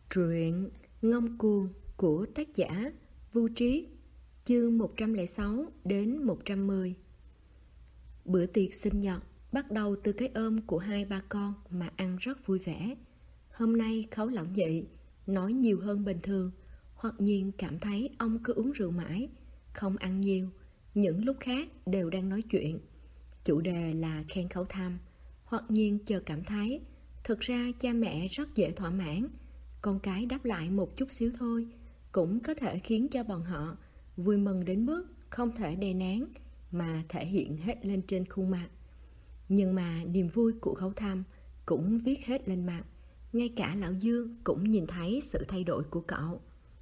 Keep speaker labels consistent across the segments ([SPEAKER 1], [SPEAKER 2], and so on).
[SPEAKER 1] Truyện Ngông Cuồng của tác giả Vu Triết, chương 106 đến 110. Bữa tiệc sinh nhật bắt đầu từ cái ôm của hai ba con mà ăn rất vui vẻ. Hôm nay Khấu lão nhị nói nhiều hơn bình thường, hoặc nhiên cảm thấy ông cứ uống rượu mãi, không ăn nhiều. Những lúc khác đều đang nói chuyện. Chủ đề là khen Khấu Thăm. Hoặc nhiên chợt cảm thấy thực ra cha mẹ rất dễ thỏa mãn. Con cái đáp lại một chút xíu thôi cũng có thể khiến cho bọn họ vui mừng đến mức không thể đè nén mà thể hiện hết lên trên khuôn mặt. Nhưng mà niềm vui của Khấu Thăm cũng viết hết lên mặt. Ngay cả lão Dương cũng nhìn thấy sự thay đổi của cậu.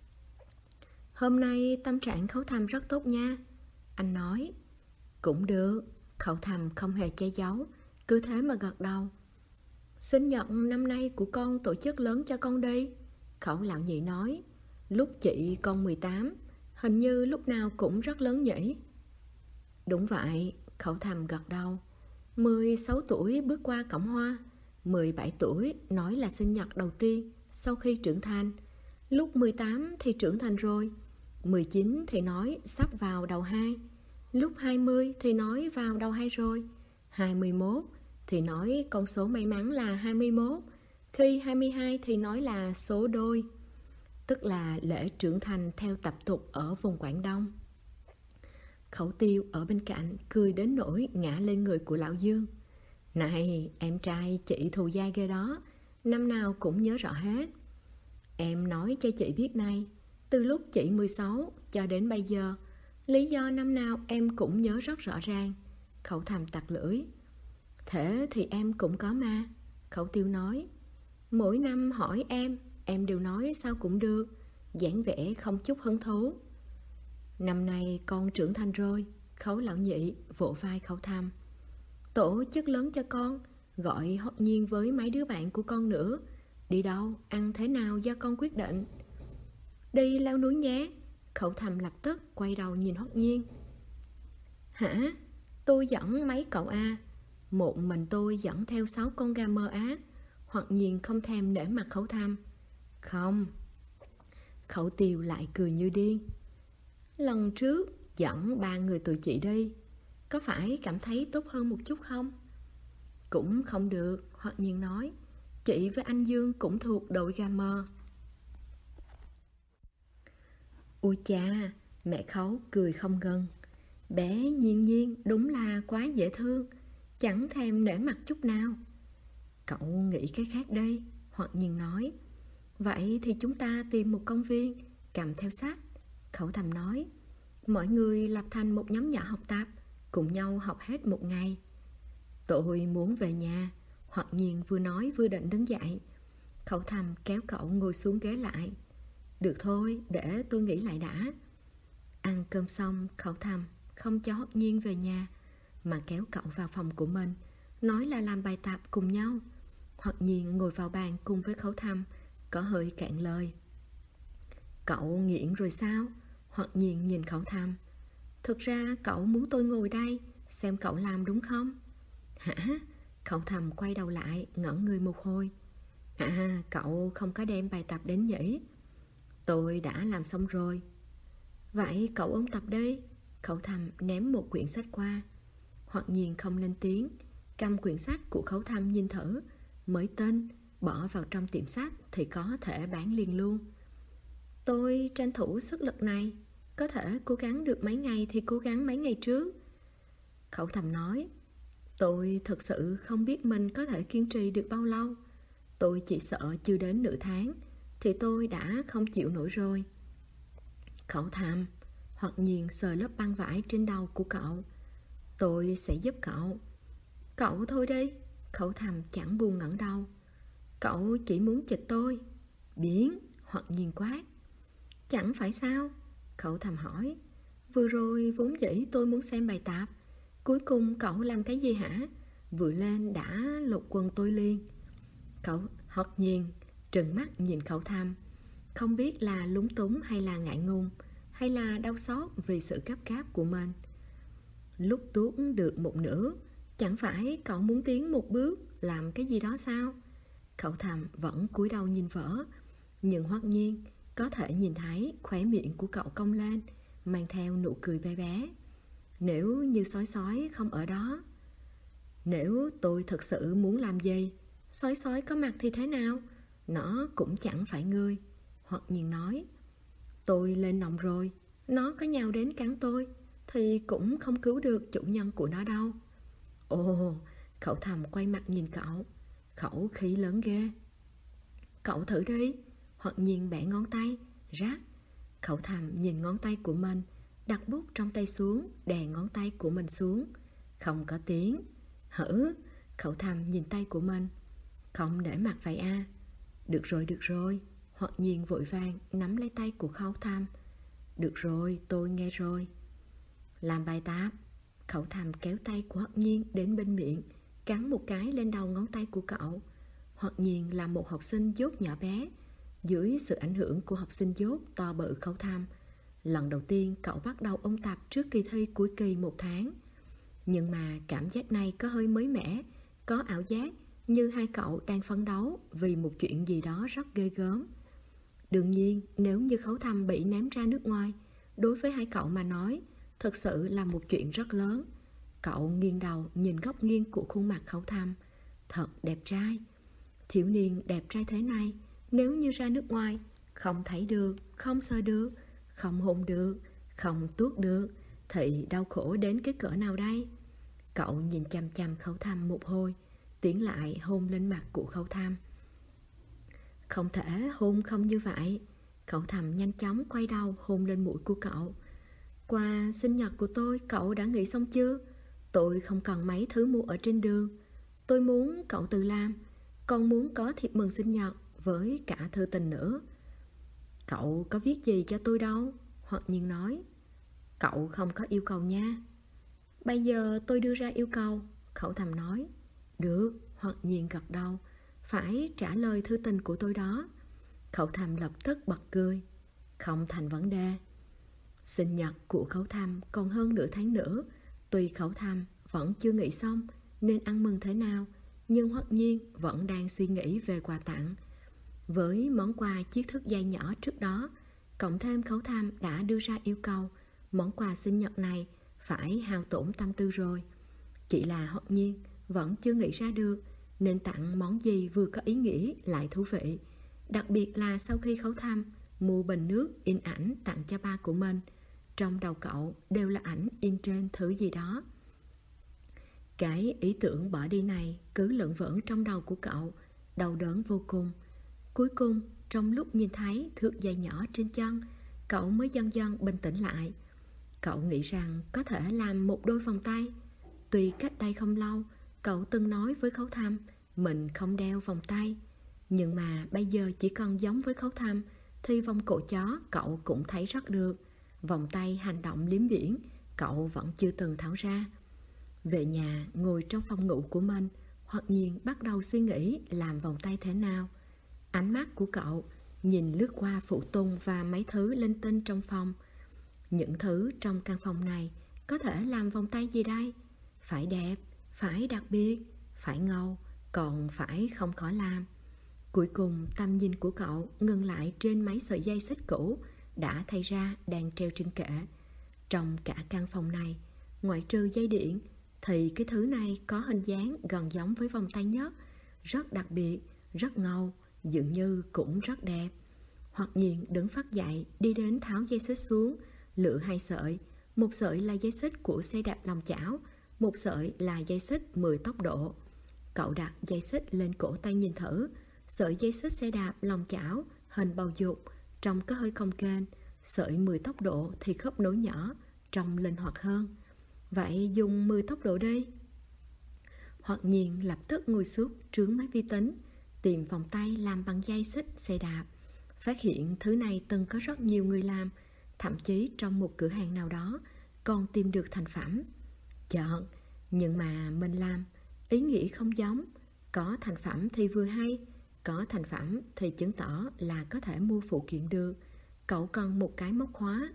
[SPEAKER 1] Hôm nay tâm trạng Khấu Thăm rất tốt nha, anh nói. Cũng được, Khấu Thăm không hề che giấu, cứ thế mà gật đầu. Sinh nhật năm nay của con tổ chức lớn cho con đi, Khấu lão nhị nói. Lúc chị con 18, hình như lúc nào cũng rất lớn nhỉ? Đúng vậy, Khấu Thăm gật đầu. 16 tuổi bước qua cổng hoa, 17 tuổi nói là sinh nhật đầu tiên sau khi trưởng thành. Lúc 18 thì trưởng thành rồi, 19 thì nói sắp vào đầu 2, lúc 20 thì nói vào đầu 2 rồi, 21 thì nói con số may mắn là 21, khi 22 thì nói là số đôi, tức là lễ trưởng thành theo tập tục ở vùng Quảng Đông. Khẩu Tiêu ở bên cạnh cười đến nỗi ngã lên người của lão Dương. Này, em trai chị thù dai ghê đó, năm nào cũng nhớ rõ hết. Em nói cho chị biết này, từ lúc chị 16 cho đến bây giờ, lý do năm nào em cũng nhớ rất rõ ràng. Khẩu Thăm tặc lưỡi. Thế thì em cũng có mà, Khẩu Tiêu nói. Mỗi năm hỏi em đều nói sao cũng được, dáng vẻ không chút hứng thú. Năm nay con trưởng thành rồi, Khấu lão nhị vỗ vai Khấu Thăm. Tổ chức lớn cho con, gọi Hoắc Nhiên với mấy đứa bạn của con nữa. Đi đâu, ăn thế nào do con quyết định. Đi leo núi nhé, Khấu Thăm lập tức quay đầu nhìn Hoắc Nhiên. Hả? Tôi dẫn mấy cậu à? Một mình tôi dẫn theo 6 con gà mơ á. Hoắc Nhiên không thèm nể mặt Khấu Thăm. Không. Khẩu Tiêu lại cười như điên. Lần trước dẫn 3 người tụi chị đi, có phải cảm thấy tốt hơn một chút không? Cũng không được, Hoắc Nhiên nói. Chị với anh Dương cũng thuộc đội gà mờ. Ôi cha, mẹ Khấu cười không ngừng. Bé Nhiên Nhiên đúng là quá dễ thương, chẳng thèm nể mặt chút nào. Cậu nghĩ cái khác đây, Hoắc Nhiên nói. Vậy thì chúng ta tìm một công viên, cầm theo sách, Khẩu Thăm nói. Mọi người lập thành một nhóm nhỏ học tập, cùng nhau học hết một ngày. Tôi muốn về nhà, Hoắc Nhiên vừa nói vừa định đứng dậy. Khẩu Thăm kéo cậu ngồi xuống ghế lại. Được thôi, để tôi nghĩ lại đã. Ăn cơm xong, Khẩu Thăm không cho Hoắc Nhiên về nhà, mà kéo cậu vào phòng của mình, nói là làm bài tập cùng nhau. Hoắc Nhiên ngồi vào bàn cùng với Khẩu Thăm, có hơi cạn lời. Cậu nghiện rồi sao? Hoắc Nhiên nhìn Khẩu Thăm. Thực ra cậu muốn tôi ngồi đây xem cậu làm đúng không? Hả? Khẩu Thăm quay đầu lại, ngẩn người một hồi. À, cậu không có đem bài tập đến nhỉ? Tôi đã làm xong rồi. Vậy cậu ôn tập đi. Khẩu Thăm ném một quyển sách qua. Hoắc Nhiên không lên tiếng, cầm quyển sách của Khẩu Thăm nhìn thử, mới tin, bỏ vào trong tiệm sách thì có thể bán liền luôn. Tôi tranh thủ sức lực này, có thể cố gắng được mấy ngày thì cố gắng mấy ngày trước. Khẩu Thăm nói. Tôi thực sự không biết mình có thể kiên trì được bao lâu. Tôi chỉ sợ chưa đến nửa tháng thì tôi đã không chịu nổi rồi. Khẩu Thăm, Hoắc Nhiên sờ lớp băng vải trên đầu của cậu. Tôi sẽ giúp cậu. Cậu thôi đi, Khẩu Thăm chẳng buồn ngẩng đầu. Cậu chỉ muốn chịch tôi. Biến, Hoắc Nhiên quát. Chẳng phải sao? Khẩu Thăm hỏi. Vừa rồi vốn dĩ tôi muốn xem bài tập, cuối cùng cậu làm cái gì hả? Vừa lên đã lột quần tôi liền. Hoắc Nhiên trừng mắt nhìn Khẩu Thăm, không biết là lúng túng hay là ngại ngùng, hay là đau xót vì sự gấp gáp của mình. Lúc tuốt được một nửa, chẳng phải cậu muốn tiến một bước làm cái gì đó sao? Khẩu Thăm vẫn cúi đầu nhìn vở, Nhưng Hoắc Nhiên có thể nhìn thấy khóe miệng của cậu cong lên, mang theo nụ cười bé bé. Nếu như sói sói không ở đó, nếu tôi thật sự muốn làm gì, sói sói có mặt thì thế nào? Nó cũng chẳng phải ngươi. Hoắc Nhiên nói, tôi lên nòng rồi, nó có nhào đến cắn tôi thì cũng không cứu được chủ nhân của nó đâu. Ồ, Khẩu Thầm quay mặt nhìn cậu, khẩu khí lớn ghê. Cậu thử đi. Hoắc Nhiên bẻ ngón tay, rát. Khẩu Thầm nhìn ngón tay của mình, đặt bút trong tay xuống, đè ngón tay của mình xuống. Không có tiếng. Hử? Khẩu Thầm nhìn tay của mình. Không để mặt vậy à? Được rồi. Hoắc Nhiên vội vàng nắm lấy tay của Khẩu Thầm. Được rồi, tôi nghe rồi. Làm bài tập. Khẩu Thầm kéo tay của Hoắc Nhiên đến bên miệng, cắn một cái lên đầu ngón tay của cậu. Hoắc Nhiên là một học sinh dốt nhỏ bé. Dưới sự ảnh hưởng của học sinh dốt to bự Khẩu Thầm, lần đầu tiên cậu bắt đầu ôn tập trước kỳ thi cuối kỳ 1 tháng. Nhưng mà cảm giác này có hơi mới mẻ, có ảo giác như hai cậu đang phấn đấu vì một chuyện gì đó rất ghê gớm. Đương nhiên, nếu như Khẩu Thầm bị ném ra nước ngoài, đối với hai cậu mà nói, thực sự là một chuyện rất lớn. Cậu nghiêng đầu nhìn góc nghiêng của khuôn mặt Khẩu Thầm. Thật đẹp trai. Thiếu niên đẹp trai thế này, nếu như ra nước ngoài, không thấy được, không sờ được, không hôn được, không tuốt được, thì đau khổ đến cái cỡ nào đây? Cậu nhìn chằm chằm Khẩu Thầm một hồi, tiến lại hôn lên mặt của Khẩu Thầm. Không thể hôn không như vậy. Khẩu Thầm nhanh chóng quay đầu hôn lên mũi của cậu. Quà sinh nhật của tôi cậu đã nghĩ xong chưa? Tôi không cần mấy thứ mua ở trên đường. Tôi muốn cậu tự làm, còn muốn có thiệp mừng sinh nhật với cả thư tình nữa. Cậu có viết gì cho tôi đâu. Hoắc Nhiên nói. Cậu không có yêu cầu nha. Bây giờ tôi đưa ra yêu cầu. Khẩu Thầm nói. Được. Hoắc Nhiên gật đầu. Phải trả lời thư tình của tôi đó. Khẩu Thầm lập tức bật cười. Không thành vấn đề. Sinh nhật của Khẩu Thầm còn hơn nửa tháng nữa. Tuy Khẩu Thầm vẫn chưa nghĩ xong nên ăn mừng thế nào, nhưng Hoắc Nhiên vẫn đang suy nghĩ về quà tặng. Với món quà chiếc thước dây nhỏ trước đó, cộng thêm Khẩu Thầm đã đưa ra yêu cầu, món quà sinh nhật này phải hao tổn tâm tư rồi. Chỉ là Hoắc Nhiên vẫn chưa nghĩ ra được nên tặng món gì vừa có ý nghĩa lại thú vị. Đặc biệt là sau khi Khẩu Thầm mua bình nước in ảnh tặng cho ba của mình, trong đầu cậu đều là ảnh in trên thứ gì đó. Cái ý tưởng bỏ đi này cứ lởn vởn trong đầu của cậu, đau đớn vô cùng. Cuối cùng, trong lúc nhìn thấy thước dây nhỏ trên chân, cậu mới dần dần bình tĩnh lại. Cậu nghĩ rằng có thể làm một đôi vòng tay. Tuy cách đây không lâu, cậu từng nói với Khẩu Thầm mình không đeo vòng tay, nhưng mà bây giờ chỉ cần giống với Khẩu Thầm thì vòng cổ chó cậu cũng thấy rất được. Vòng tay hành động liếm biển cậu vẫn chưa từng tháo ra. Về nhà, ngồi trong phòng ngủ của mình, Hoắc Nhiên bắt đầu suy nghĩ làm vòng tay thế nào. Ánh mắt của cậu nhìn lướt qua phụ tùng và mấy thứ linh tinh trong phòng. Những thứ trong căn phòng này có thể làm vòng tay gì đây? Phải đẹp, phải đặc biệt, phải ngầu, còn phải không khó làm. Cuối cùng tầm nhìn của cậu ngừng lại trên mấy sợi dây xích cũ đã thay ra đang treo trên kệ. Trong cả căn phòng này, ngoại trừ dây điện, thì cái thứ này có hình dáng gần giống với vòng tay nhất, rất đặc biệt, rất ngầu, dường như cũng rất đẹp. Hoắc Nhiên đứng phắt dậy, đi đến tháo dây xích xuống, lựa 2 sợi. Một sợi là dây xích của xe đạp lòng chảo, một sợi là dây xích 10 tốc độ. Cậu đặt dây xích lên cổ tay nhìn thử. Sợi dây xích xe đạp lòng chảo hình bầu dục, trông có hơi cong kềnh. Sợi 10 tốc độ thì khớp nối nhỏ, trông linh hoạt hơn. Vậy dùng 10 tốc độ đi. Hoắc Nhiên lập tức ngồi xuống trướng máy vi tính, tìm vòng tay làm bằng dây xích xe đạp. Phát hiện thứ này từng có rất nhiều người làm, thậm chí trong một cửa hàng nào đó còn tìm được thành phẩm. Chọn, nhưng mà mình làm, ý nghĩ không giống. Có thành phẩm thì vừa hay, có thành phẩm thì chứng tỏ là có thể mua phụ kiện được. Cậu cần một cái móc khóa.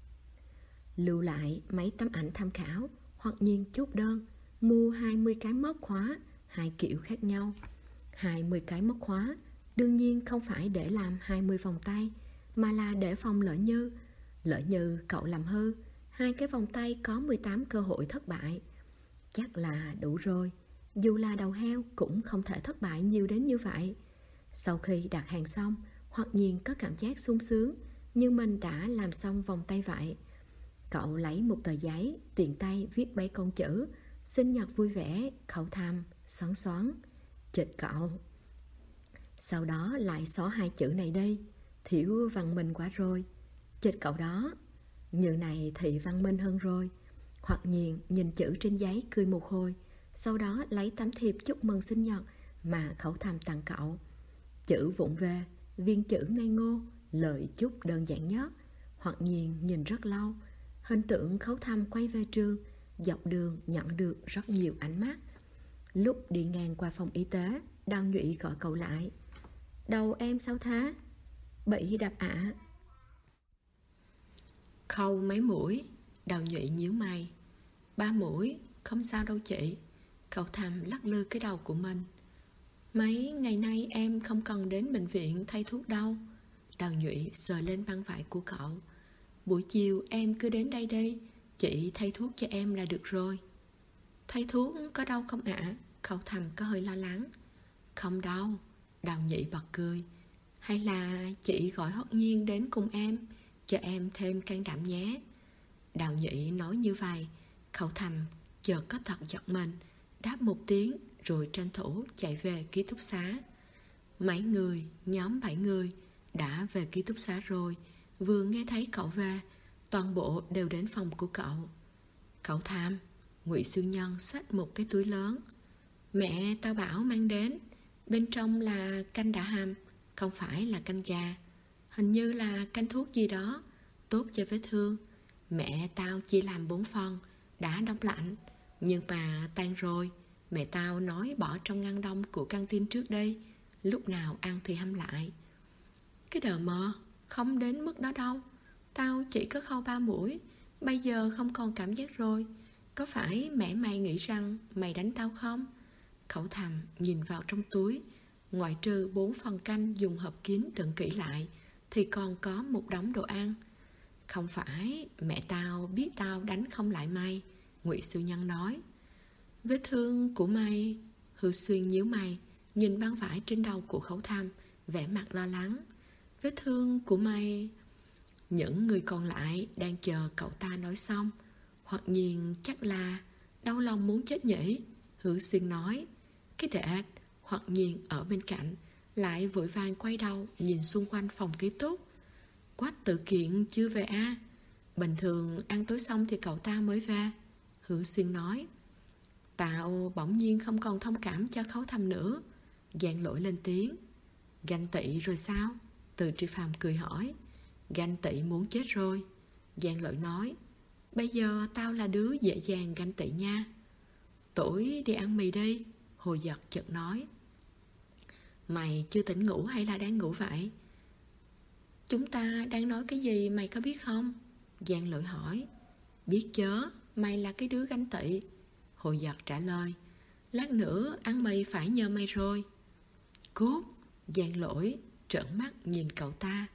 [SPEAKER 1] Lưu lại mấy tấm ảnh tham khảo, Hoắc Nhiên chốt đơn, mua 20 cái móc khóa, 2 kiểu khác nhau. 20 cái móc khóa, Đương nhiên không phải để làm 20 vòng tay, mà là để phòng lỡ như. Lỡ như cậu làm hư, 2 cái vòng tay có 18 cơ hội thất bại. Chắc là đủ rồi, dù là đầu heo cũng không thể thất bại nhiều đến như vậy. Sau khi đặt hàng xong, Hoặc Nhiên có cảm giác sung sướng như mình đã làm xong vòng tay vậy. Cậu lấy một tờ giấy, tiện tay viết mấy con chữ: sinh nhật vui vẻ, khẩu thầm, xoắn xoắn. Chịch cậu. Sau đó lại xóa 2 chữ này đi, thiểu văn minh quá rồi. Chịch cậu đó. Như này thì văn minh hơn rồi. Hoặc Nhiên nhìn chữ trên giấy cười một hồi, sau đó lấy tấm thiệp chúc mừng sinh nhật mà khẩu thầm tặng cậu. Chữ vụng về, viên chữ ngây ngô, lời chúc đơn giản nhất. Hoặc Nhiên nhìn rất lâu. Hình tượng khấu thầm quay về trường, dọc đường nhận được rất nhiều ánh mắt. Lúc đi ngang qua phòng y tế, Đào Nhụy gọi cậu lại. Đầu em sao thế? Bị đập ạ.
[SPEAKER 2] Khâu mấy mũi? Đào Nhụy nhíu mày. 3 mũi, không sao đâu chị. Cậu thầm lắc lư cái đầu của mình. Mấy ngày nay em không cần đến bệnh viện thay thuốc đâu. Đào Nhụy sờ lên băng vải của cậu. Buổi chiều em cứ đến đây đi, chị thay thuốc cho em là được rồi. Thay thuốc có đau không ạ? Cậu thầm có hơi lo lắng. Không đâu. Đào Nhụy bật cười. Hay là chị gọi Hoặc Nhiên đến cùng em, cho em thêm can đảm nhé. Đào Nhụy nói như vậy, Khẩu thầm chợt có thật giật mình, đáp một tiếng rồi tranh thủ chạy về ký túc xá. Mấy người, nhóm 7 người đã về ký túc xá rồi. Vừa nghe thấy cậu về, toàn bộ đều đến phòng của cậu. Cậu thầm, Ngụy Siêu Nhân xách một cái túi lớn. Mẹ tao bảo mang đến, bên trong là canh đã hầm, không phải là canh gà. Hình như là canh thuốc gì đó, tốt cho vết thương. Mẹ tao chỉ làm 4 phần, đã đông lạnh, nhưng mà tan rồi. Mẹ tao nói bỏ trong ngăn đông của căng tin trước đây, lúc nào ăn thì hâm lại. Cái đờ mờ, không đến mức đó đâu. Tao chỉ có khâu 3 mũi, bây giờ không còn cảm giác rồi. Có phải mẹ mày nghĩ rằng mày đánh tao không? Khẩu thầm nhìn vào trong túi, ngoại trừ 4 phần canh dùng hộp kín đựng kỹ lại, thì còn có một đống đồ ăn. Không phải, mẹ tao biết tao đánh không lại mày, Ngụy Siêu Nhân nói. Vết thương của mày? Hư Xuyên nhíu mày, nhìn băng vải trên đầu của Khẩu thầm, vẻ mặt lo lắng. Vết thương của mày? Những người còn lại đang chờ cậu ta nói xong. Hoặc nhiên chắc là đau lòng muốn chết nhỉ, Hứa Xuyên nói. Cái đệ, Hoặc nhiên ở bên cạnh lại vội vàng quay đầu nhìn xung quanh phòng ký túc. Quách Tự Kiện chưa về à? Bình thường ăn tối xong thì cậu ta mới về, Hứa Xuyên nói. Tạo bỗng nhiên không còn thông cảm cho Khấu thầm nữa. Giang Lỗi lên tiếng. Ganh tị rồi sao? Từ Tri Phàm cười hỏi. Ganh tị muốn chết rồi, Giang Lỗi nói. Bây giờ tao là đứa dễ dàng ganh tị nha. Tối đi ăn mì đi, Hồ Giật chợt nói. Mày chưa tỉnh ngủ hay là đang ngủ vậy? Chúng ta đang nói cái gì mày có biết không? Giang Lỗi hỏi. Biết chớ, mày là cái đứa ganh tị, Hồ Giật trả lời. Lát nữa ăn mì phải nhờ mày rồi. Cút, Giang Lỗi trợn mắt nhìn cậu ta.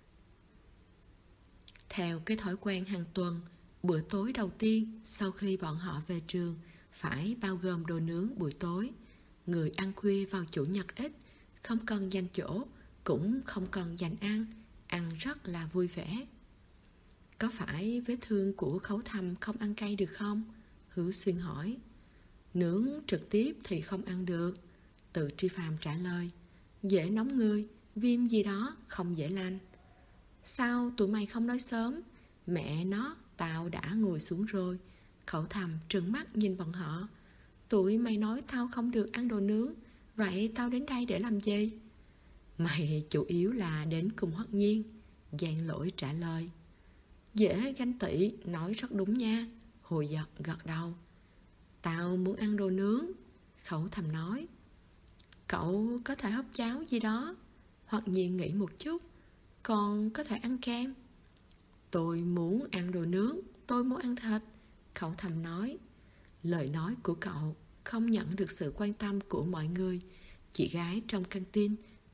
[SPEAKER 2] Theo cái thói quen hàng tuần, bữa tối đầu tiên sau khi bọn họ về trường phải bao gồm đồ nướng buổi tối. Người ăn khuya vào chủ nhật ít, không cần dành chỗ, cũng không cần dành ăn rất là vui vẻ. Có phải vết thương của Khấu thầm không ăn cay được không? Hứa Xuyên hỏi. Nướng trực tiếp thì không ăn được, Từ Tri Phàm trả lời. Dễ nóng người, viêm gì đó không dễ lành. Sao tụi mày không nói sớm? Mẹ nó, tao đã ngồi xuống rồi. Khẩu thầm trừng mắt nhìn bọn họ. Tụi mày nói tao không được ăn đồ nướng, vậy tao đến đây để làm gì? Mày chủ yếu là đến cùng Hoặc Nhiên, Giang Lỗi trả lời. Dễ ganh tị, nói rất đúng nha, Hồ Giật gật đầu. Tao muốn ăn đồ nướng, Khẩu thầm nói. Cậu có thể hấp cháo gì đó, Hoặc Nhiên nghĩ một chút. Còn có thể ăn kem. Tôi muốn ăn đồ nướng, tôi muốn ăn thịt, Khẩu thầm nói. Lời nói của cậu không nhận được sự quan tâm của mọi người. Chị gái trong căng tin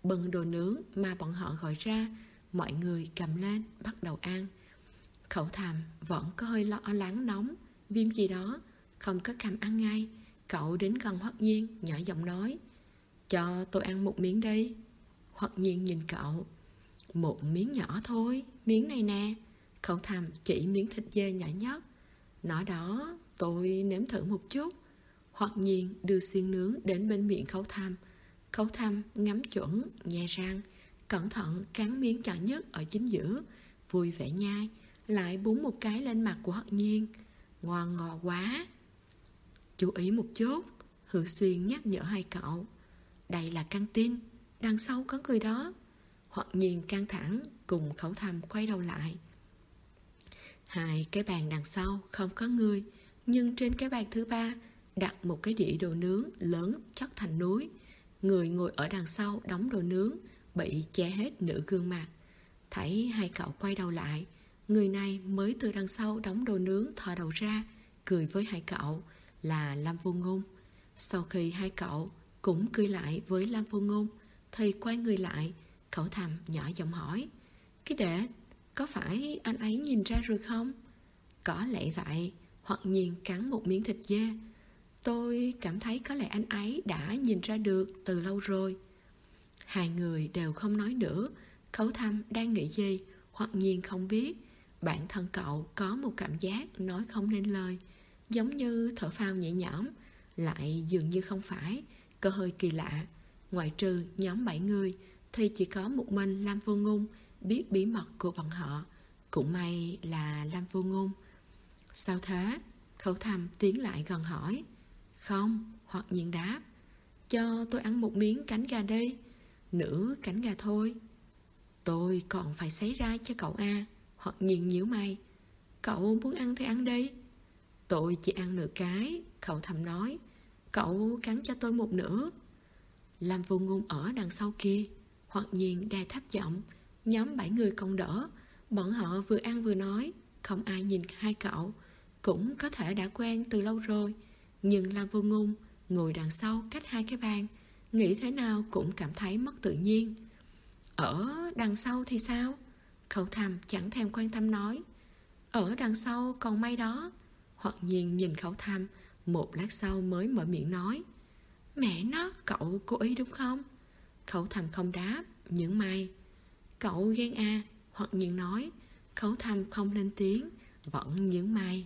[SPEAKER 2] bưng đồ nướng mà bọn họ gọi ra. Mọi người cầm lên bắt đầu ăn. Khẩu Thầm vẫn có hơi lo lắng nóng, viêm gì đó, không có cầm ăn ngay. Cậu đến gần Hoắc Nhiên, nhỏ giọng nói: cho tôi ăn một miếng đi. Hoắc Nhiên nhìn cậu: một miếng nhỏ thôi, miếng này nè. Khẩu Thầm chỉ miếng thịt dê nhỏ nhất. Nói đó, tôi nếm thử một chút. Hoắc Nhiên đưa xiên nướng đến bên miệng Khẩu Thầm. Khẩu Thầm ngắm chuẩn, nhè răng, cẩn thận cắn miếng nhỏ nhất ở chính giữa, vui vẻ nhai, lại búng một cái lên mặt của Hoắc Nhiên. Ngon ngọt quá. Chú ý một chút, Hứa Xuyên nhắc nhở hai cậu. Đây là căng tin, đằng sau có người đó. Hoắc Nhiên căng thẳng cùng Khẩu Thầm quay đầu lại. Hai cái bàn đằng sau không có người, nhưng trên cái bàn thứ ba đặt một cái đĩa đồ nướng lớn chất thành núi. Người ngồi ở đằng sau đóng đồ nướng bị che hết nửa gương mặt. Thấy hai cậu quay đầu lại, người này mới từ đằng sau đóng đồ nướng thò đầu ra, cười với hai cậu, là Lam Vô Ngôn. Sau khi hai cậu cũng cười lại với Lam Vô Ngôn, thì quay người lại, Khẩu Thầm nhỏ giọng hỏi: cái đệ, có phải anh ấy nhìn ra rồi không? Có lẽ vậy. Hoặc Nhiên cắn một miếng thịt dê. Tôi cảm thấy có lẽ anh ấy đã nhìn ra được từ lâu rồi. Hai người đều không nói nữa. Khẩu Thầm đang nghĩ gì Hoặc Nhiên không biết. Bản thân cậu có một cảm giác nói không nên lời, giống như thở phào nhẹ nhõm, lại dường như không phải, có hơi kỳ lạ. Ngoại trừ nhóm 7 người thì chỉ có một mình Lam Vô Ngôn biết bí mật của bọn họ. Cũng may là Lam Vô Ngôn. Sao thế? Khẩu Thầm tiến lại gần hỏi. Không, Hoặc Nhiên đáp. Cho tôi ăn một miếng cánh gà đi. Nửa cánh gà thôi. Tôi còn phải xấy ra cho cậu à. Hoặc Nhiên nhíu mày. Cậu muốn ăn thì ăn đi. Tôi chỉ ăn nửa cái, Khẩu Thầm nói. Cậu cắn cho tôi một nửa. Lam Vô Ngôn ở đằng sau kia. Hoặc Nhiên đè thấp giọng. Nhóm 7 người còn đỡ. Bọn họ vừa ăn vừa nói. Không ai nhìn hai cậu. Cũng có thể đã quen từ lâu rồi. Nhưng Lam Vô Ngôn ngồi đằng sau cách hai cái bàn, nghĩ thế nào cũng cảm thấy mất tự nhiên. Ở đằng sau thì sao? Khẩu Thầm chẳng thèm quan tâm nói. Ở đằng sau còn may đó. Hoặc Nhiên nhìn Khẩu Thầm, một lát sau mới mở miệng nói. Mẹ nó, cậu cố ý đúng không? Khẩu Thầm không đáp, những mày. Cậu ghen à? Hoặc Nhiên nói. Khẩu Thầm không lên tiếng, vẫn những mày.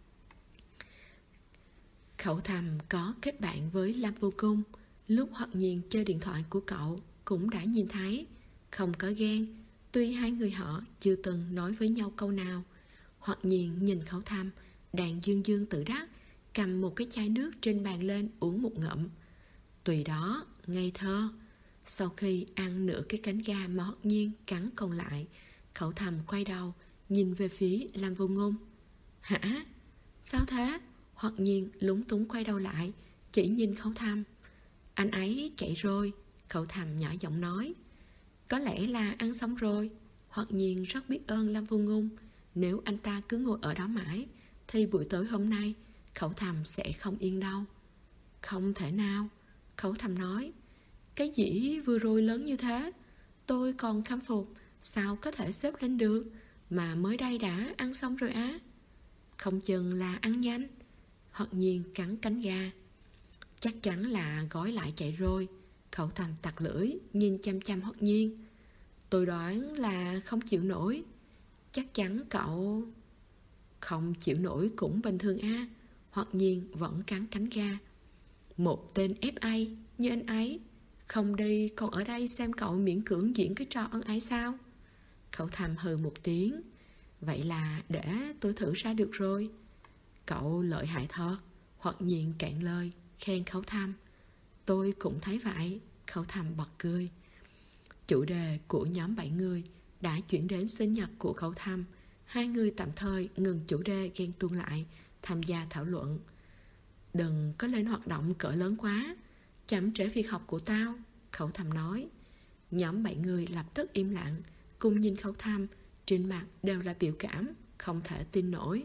[SPEAKER 2] Khẩu Thầm có kết bạn với Lam Vô Cung. Lúc Hoặc Nhiên chơi điện thoại của cậu cũng đã nhìn thấy. Không có ghen, tuy hai người họ chưa từng nói với nhau câu nào. Hoặc Nhiên nhìn Khẩu Thầm đang dương dương tự đắc, cầm một cái chai nước trên bàn lên uống một ngụm. Tùy đó, ngây thơ. Sau khi ăn nửa cái cánh gà mà Hoặc Nhiên cắn còn lại, Khẩu Thầm quay đầu nhìn về phía Lam Vô Ngôn. Hả? Sao thế? Hoặc Nhiên lúng túng quay đầu lại, chỉ nhìn Khẩu Thầm. Anh ấy chạy rồi, Khẩu Thầm nhỏ giọng nói. Có lẽ là ăn xong rồi. Hoặc Nhiên rất biết ơn Lam Vô Ngôn. Nếu anh ta cứ ngồi ở đó mãi thì buổi tối hôm nay Khẩu Thầm sẽ không yên đâu. Không thể nào, Khẩu Thầm nói. Cái dĩ vừa rồi lớn như thế, tôi còn khâm phục, sao có thể xếp lên được, mà mới đây đã ăn xong rồi á. Không chừng là ăn nhanh. Hoặc Nhiên cắn cánh gà. Chắc chắn là gói lại chạy rồi. Khẩu Thầm tặc lưỡi nhìn chăm chăm Hoặc Nhiên. Tôi đoán là không chịu nổi. Chắc chắn cậu không chịu nổi cũng bình thường a. Hoặc Nhiên vẫn cắn cánh gà. Một tên FA như anh ấy không đi còn ở đây xem cậu miễn cưỡng diễn cái trò ân ái sao? Khẩu Thầm hừ một tiếng. Vậy là để tôi thử ra được rồi. Cậu lợi hại thật. Hoặc Nhiên cạn lời khen Khẩu Thầm. Tôi cũng thấy vậy. Khẩu Thầm bật cười. Chủ đề của nhóm 7 người đã chuyển đến sinh nhật của Khẩu Thầm. Hai người tạm thời ngừng chủ đề ghen tuông lại, tham gia thảo luận. Đừng có lên hoạt động cỡ lớn quá, chậm trễ việc học của tao, Khẩu Thầm nói. Nhóm 7 người lập tức im lặng, cùng nhìn Khẩu Thầm, trên mặt đều là biểu cảm, không thể tin nổi.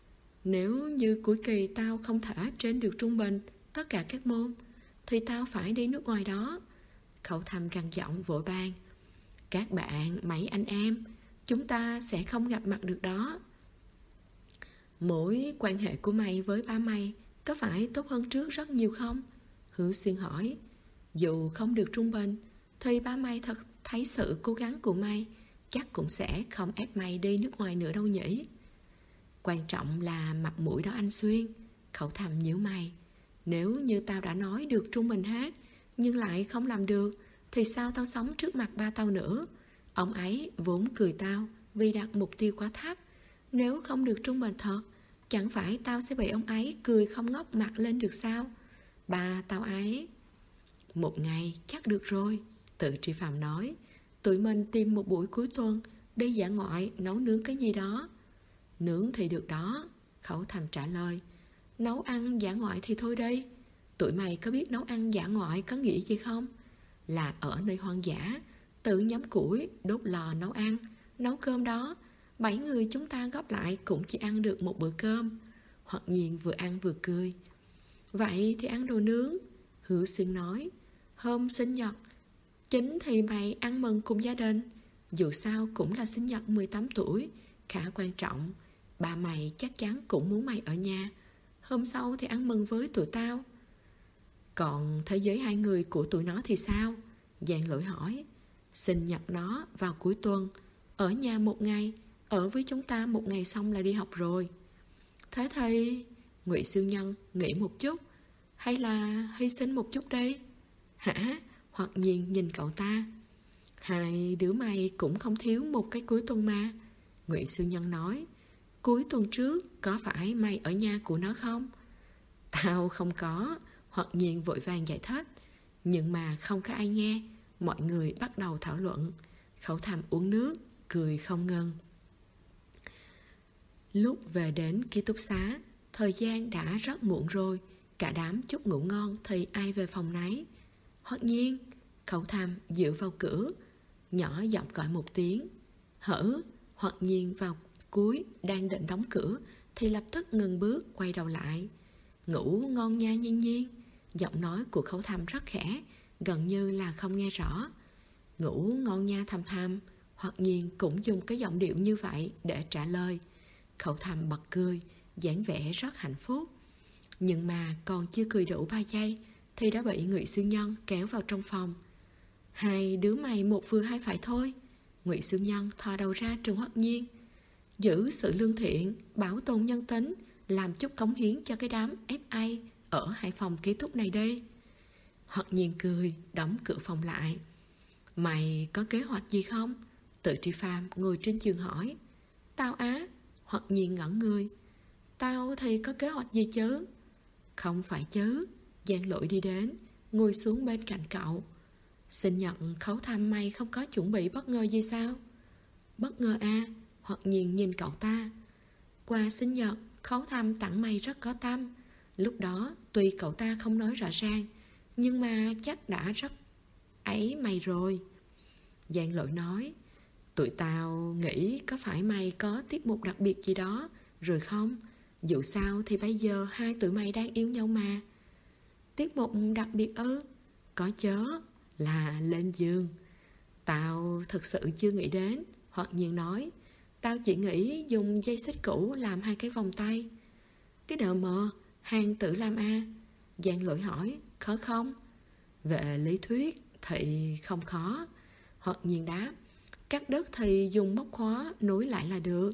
[SPEAKER 2] Nếu như cuối kỳ tao không thể trên được trung bình tất cả các môn, thì tao phải đi nước ngoài đó. Khẩu Thầm gằn giọng vội vàng. Các bạn, mấy anh em, chúng ta sẽ không gặp mặt được đó. Mối quan hệ của mày với ba mày có phải tốt hơn trước rất nhiều không? Hứa Xuyên hỏi. Dù không được trung bình, thì ba mày thật thấy sự cố gắng của mày chắc cũng sẽ không ép mày đi nước ngoài nữa đâu nhỉ. Quan trọng là mặt mũi đó anh Xuyên. Khẩu Thầm nhíu mày. Nếu như tao đã nói được trung bình hết, nhưng lại không làm được, thì sao tao sống trước mặt ba tao nữa? Ông ấy vốn cười tao vì đặt mục tiêu quá thấp. Nếu không được trung bình thật, chẳng phải tao sẽ bị ông ấy cười không ngóc mặt lên được sao? Ba tao ấy. Một ngày chắc được rồi, Tự Tri Phạm nói. Tụi mình tìm một buổi cuối tuần đi dã ngoại nấu nướng cái gì đó. Nướng thì được đó, Khẩu Thầm trả lời. Nấu ăn dã ngoại thì thôi đi. Tụi mày có biết nấu ăn dã ngoại có nghĩa gì không? Là ở nơi hoang dã, tự nhóm củi, đốt lò nấu ăn, nấu cơm đó. 7 người chúng ta góp lại cũng chỉ ăn được một bữa cơm. Hoặc Nhiên vừa ăn vừa cười. Vậy thì ăn đồ nướng, Hứa Xuyên nói. Hôm sinh nhật, chính thì mày ăn mừng cùng gia đình. Dù sao cũng là sinh nhật 18 tuổi, khá quan trọng. Ba mày chắc chắn cũng muốn mày ở nhà. Hôm sau thì ăn mừng với tụi tao. Còn thế giới hai người của tụi nó thì sao? Giang Lỗi hỏi. Sinh nhật nó vào cuối tuần, ở nhà một ngày, ở với chúng ta một ngày xong là đi học rồi. Thế thì Ngụy Siêu Nhân nghĩ một chút, hay là hy sinh một chút đi? Hả? Hoặc Nhiên nhìn cậu ta. Hai đứa mày cũng không thiếu một cái cuối tuần mà, Ngụy Siêu Nhân nói. Cuối tuần trước có phải mày ở nhà của nó không? Tao không có, Hoặc Nhiên vội vàng giải thích. Nhưng mà không có ai nghe. Mọi người bắt đầu thảo luận. Khẩu Thầm uống nước, cười không ngừng. Lúc về đến ký túc xá, thời gian đã rất muộn rồi. Cả đám chút ngủ ngon thì ai về phòng nấy. Hoặc Nhiên, Khẩu Thầm dựa vào cửa, nhỏ giọng gọi một tiếng. Hở. Hoặc Nhiên vào cuối đang định đóng cửa thì lập tức ngừng bước quay đầu lại. Ngủ ngon nha Nhiên Nhiên. Giọng nói của Khẩu Thầm rất khẽ, gần như là không nghe rõ. Ngủ ngon nha Thầm Thầm. Hoặc Nhiên cũng dùng cái giọng điệu như vậy để trả lời. Khẩu Thầm bật cười, dáng vẻ rất hạnh phúc. Nhưng mà còn chưa cười đủ 3 giây thì đã bị Ngụy Siêu Nhân kéo vào trong phòng. Hai đứa mày một vừa hai phải thôi. Ngụy Siêu Nhân thò đầu ra trừng Hoặc Nhiên. Giữ sự lương thiện, bảo tồn nhân tính, làm chút cống hiến cho cái đám FA ở hai phòng ký túc này đi. Hoặc Nhiên cười, đóng cửa phòng lại. Mày có kế hoạch gì không? Tự Tri Phạm ngồi trên giường hỏi. Tao á? Hoặc Nhiên ngẩn người. Tao thì có kế hoạch gì chứ? Không phải chứ. Giang Lỗi đi đến, ngồi xuống bên cạnh cậu. Sinh nhật Khấu Thầm mày không có chuẩn bị bất ngờ gì sao? Bất ngờ à? Hoặc Nhiên nhìn cậu ta. Quà sinh nhật Khấu Thầm tặng mày rất có tâm. Lúc đó tuy cậu ta không nói rõ ràng, nhưng mà chắc đã rất ấy mày rồi. Giang Lỗi nói. Tụi tao nghĩ có phải mày có tiết mục đặc biệt gì đó rồi không? Dù sao thì bây giờ hai tụi mày đang yêu nhau mà. Tiết mục đặc biệt ư? Có chớ, là lên giường. Tao thực sự chưa nghĩ đến. Hoặc Nhiên nói. Tao chỉ nghĩ dùng dây xích cũ làm hai cái vòng tay. Cái đờ mờ, hàng tự làm à? Giang Lỗi hỏi. Khó không? Về lý thuyết thì không khó. Hoặc Nhiên đáp. Cắt đứt thì dùng móc khóa nối lại là được.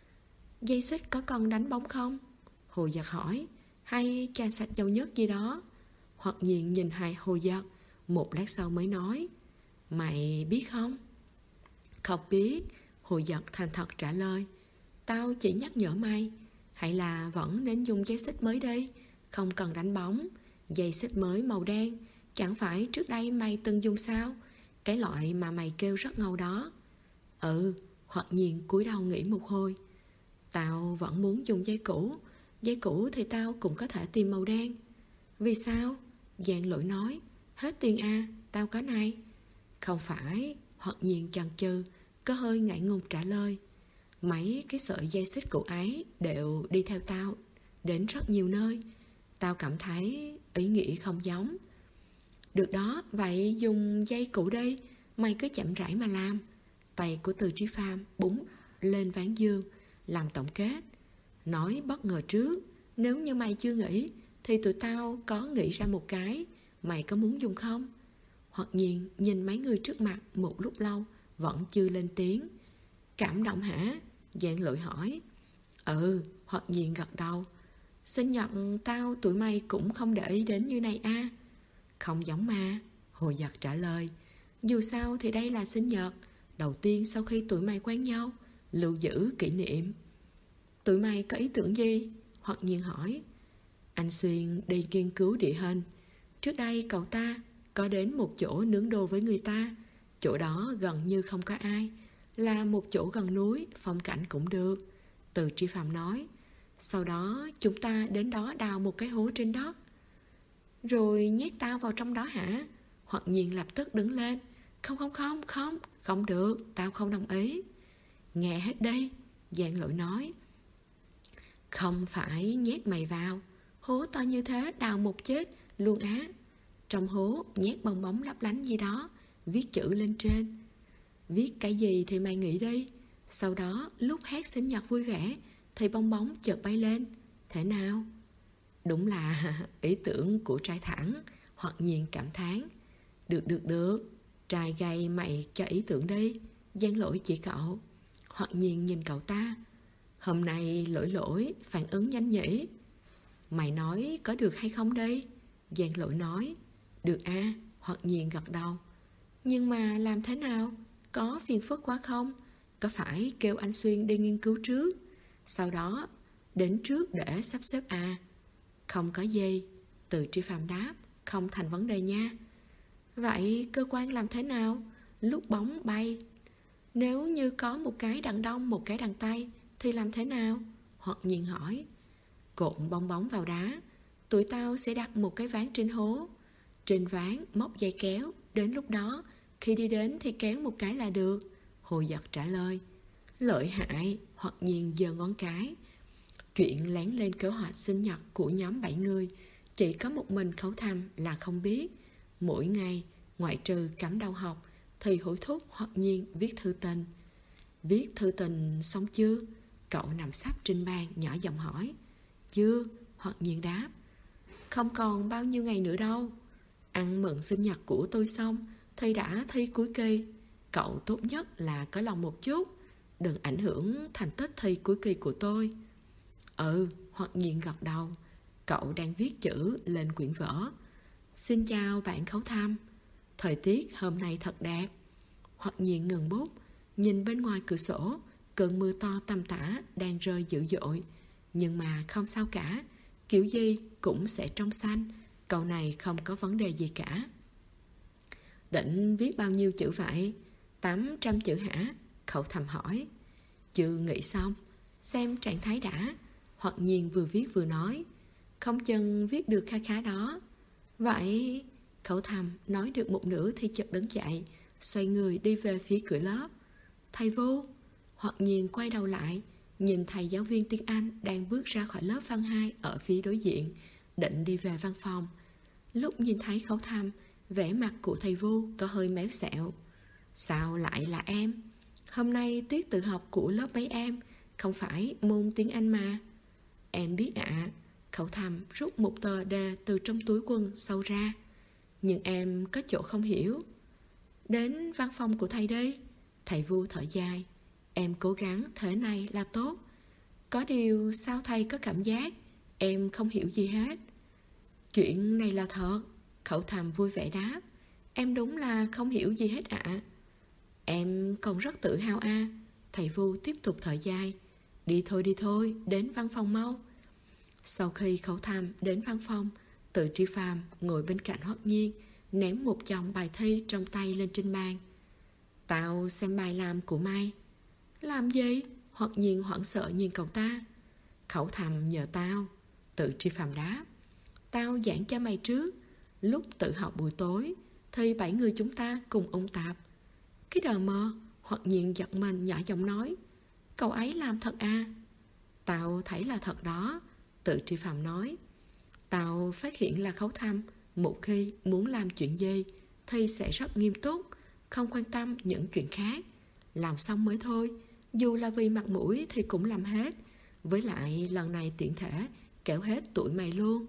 [SPEAKER 2] Dây xích có cần đánh bóng không? Hồ Giật hỏi. Hay trà sạch dầu nhất gì đó? Hoặc Nhiên nhìn hai Hồ Giật, một lát sau mới nói. Mày biết không? Không biết. Hồ Giật thành thật trả lời. Tao chỉ nhắc nhở mày, hay là vẫn nên dùng dây xích mới đi, không cần đánh bóng. Dây xích mới màu đen, chẳng phải trước đây mày từng dùng sao? Cái loại mà mày kêu rất ngầu đó. Ừ. Hoặc Nhiên cúi đầu nghĩ một hồi. Tao vẫn muốn dùng dây cũ. Dây cũ thì tao cũng có thể tìm màu đen. Vì sao? Giang Lỗi nói. Hết tiền à, tao có này. Không phải. Hoặc Nhiên chần chừ, có hơi ngại ngùng trả lời. Mấy cái sợi dây xích cũ ấy đều đi theo tao đến rất nhiều nơi. Tao cảm thấy ý nghĩa không giống. Được đó, vậy dùng dây cụ đi, mày cứ chậm rãi mà làm. Tay của Từ Trí Phàm búng lên ván dương, làm tổng kết. Nói bất ngờ trước, nếu như mày chưa nghĩ, thì tụi tao có nghĩ ra một cái, mày có muốn dùng không? Hoặc nhiên nhìn mấy người trước mặt một lúc lâu, vẫn chưa lên tiếng. Cảm động hả? Giang Lỗi hỏi. Ừ, Hoặc nhiên gật đầu. Sinh nhật tao tụi mày cũng không để ý đến như này à? Không giống mà, Hồ Giật trả lời. Dù sao thì đây là sinh nhật đầu tiên sau khi tụi mày quen nhau, lưu giữ kỷ niệm. Tụi mày có ý tưởng gì? Hoặc nhiên hỏi. Anh Xuyên đi nghiên cứu địa hình. Trước đây cậu ta có đến một chỗ nướng đồ với người ta. Chỗ đó gần như không có ai, là một chỗ gần núi, phong cảnh cũng được, Từ Tri Phạm nói. Sau đó chúng ta đến đó đào một cái hố trên đất, rồi nhét tao vào trong đó hả? Hoặc nhiên lập tức đứng lên. Không được, tao không đồng ý. Nghe hết đây, Giang Lỗi nói. Không phải nhét mày vào, hố to như thế đào một chết luôn á. Trong hố nhét bong bóng lấp lánh gì đó, viết chữ lên trên. Viết cái gì thì mày nghĩ đi. Sau đó lúc hát sinh nhật vui vẻ thì bong bóng chợt bay lên. Thế nào? Đúng là ý tưởng của trai thẳng, Hoặc nhiên cảm thán. Được, trai gay mày cho ý tưởng đi, Giang Lỗi chỉ cậu. Hoặc nhiên nhìn cậu ta. Hôm nay Lỗi phản ứng nhanh nhỉ. Mày nói có được hay không đây? Giang Lỗi nói. Được à, Hoặc nhiên gật đầu. Nhưng mà làm thế nào? Có phiền phức quá không? Có phải kêu anh Xuyên đi nghiên cứu trước, sau đó đến trước để sắp xếp à? Không có gì, Từ Tri Phạm đáp. Không thành vấn đề nha. Vậy cơ quan làm thế nào? Lúc bóng bay, nếu như có một cái đằng đông một cái đằng tây thì làm thế nào? Hoặc nhiên hỏi. Cột bong bóng vào đá. Tụi tao sẽ đặt một cái ván trên hố. Trên ván móc dây kéo. Đến lúc đó khi đi đến thì kéo một cái là được, Hồ Giật trả lời. Lợi hại, Hoặc nhiên giơ ngón cái. Chuyện lén lên kế hoạch sinh nhật của nhóm 7 người, chỉ có một mình Khấu Thăm là không biết. Mỗi ngày, ngoại trừ cắm đầu học, thì hối thúc Hoặc nhiên viết thư tình. Viết thư tình xong chưa? Cậu nằm sấp trên bàn nhỏ giọng hỏi. Chưa, Hoặc nhiên đáp. Không còn bao nhiêu ngày nữa đâu. Ăn mừng sinh nhật của tôi xong thì đã thi cuối kỳ. Cậu tốt nhất là có lòng một chút, đừng ảnh hưởng thành tích thi cuối kỳ của tôi. Ừ, Hoặc nhiên gật đầu. Cậu đang viết chữ lên quyển vở. Xin chào bạn Khấu Thăm. Thời tiết hôm nay thật đẹp. Hoặc nhiên ngừng bút, nhìn bên ngoài cửa sổ. Cơn mưa to tầm tã đang rơi dữ dội. Nhưng mà không sao cả, kiểu gì cũng sẽ trong xanh. Câu này không có vấn đề gì cả. Định viết bao nhiêu chữ vậy? 800 chữ hả? Khẩu Thầm hỏi. Chưa nghĩ xong, xem trạng thái đã. Hoặc nhiên vừa viết vừa nói. Không chừng viết được khá khá đó. Vậy... Khẩu Thầm nói được một nửa thì chợt đứng dậy, xoay người đi về phía cửa lớp. Thầy Vô. Hoặc nhiên quay đầu lại, nhìn thầy giáo viên tiếng Anh đang bước ra khỏi lớp văn 2 ở phía đối diện, định đi về văn phòng. Lúc nhìn thấy Khẩu Thầm, vẻ mặt của thầy Vô có hơi méo xẹo. Sao lại là em? Hôm nay tiết tự học của lớp mấy em không phải môn tiếng Anh mà. Em biết ạ. Khẩu Thầm rút một tờ đề từ trong túi quần sâu ra. Nhưng em có chỗ không hiểu. Đến văn phòng của thầy đi. Thầy Vu thở dài. Em cố gắng thế này là tốt. Có điều sao thầy có cảm giác em không hiểu gì hết? Chuyện này là thật. Khẩu Thầm vui vẻ đáp. Em đúng là không hiểu gì hết ạ. Em còn rất tự hào à. Thầy Vu tiếp tục thở dài. Đi thôi, đến văn phòng mau. Sau khi Khẩu Thầm đến văn phòng, Từ Tri Phàm ngồi bên cạnh Hoặc nhiên, ném một chồng bài thi trong tay lên trên bàn. Tao xem bài làm của mày. Làm gì? Hoặc nhiên hoảng sợ nhìn cậu ta. Khẩu Thầm nhờ tao. Từ Tri Phàm đáp. Tao giảng cho mày trước. Lúc tự học buổi tối thì 7 người chúng ta cùng ôn tập. Cái đờ mờ. Hoặc nhiên giật mình nhỏ giọng nói. Cậu ấy làm thật à? Tao thấy là thật đó, Từ Tri Phạm nói. Tao phát hiện là Khấu Thăm một khi muốn làm chuyện gì thì sẽ rất nghiêm túc, không quan tâm những chuyện khác. Làm xong mới thôi, dù là vì mặt mũi thì cũng làm hết. Với lại lần này tiện thể kéo hết tụi mày luôn.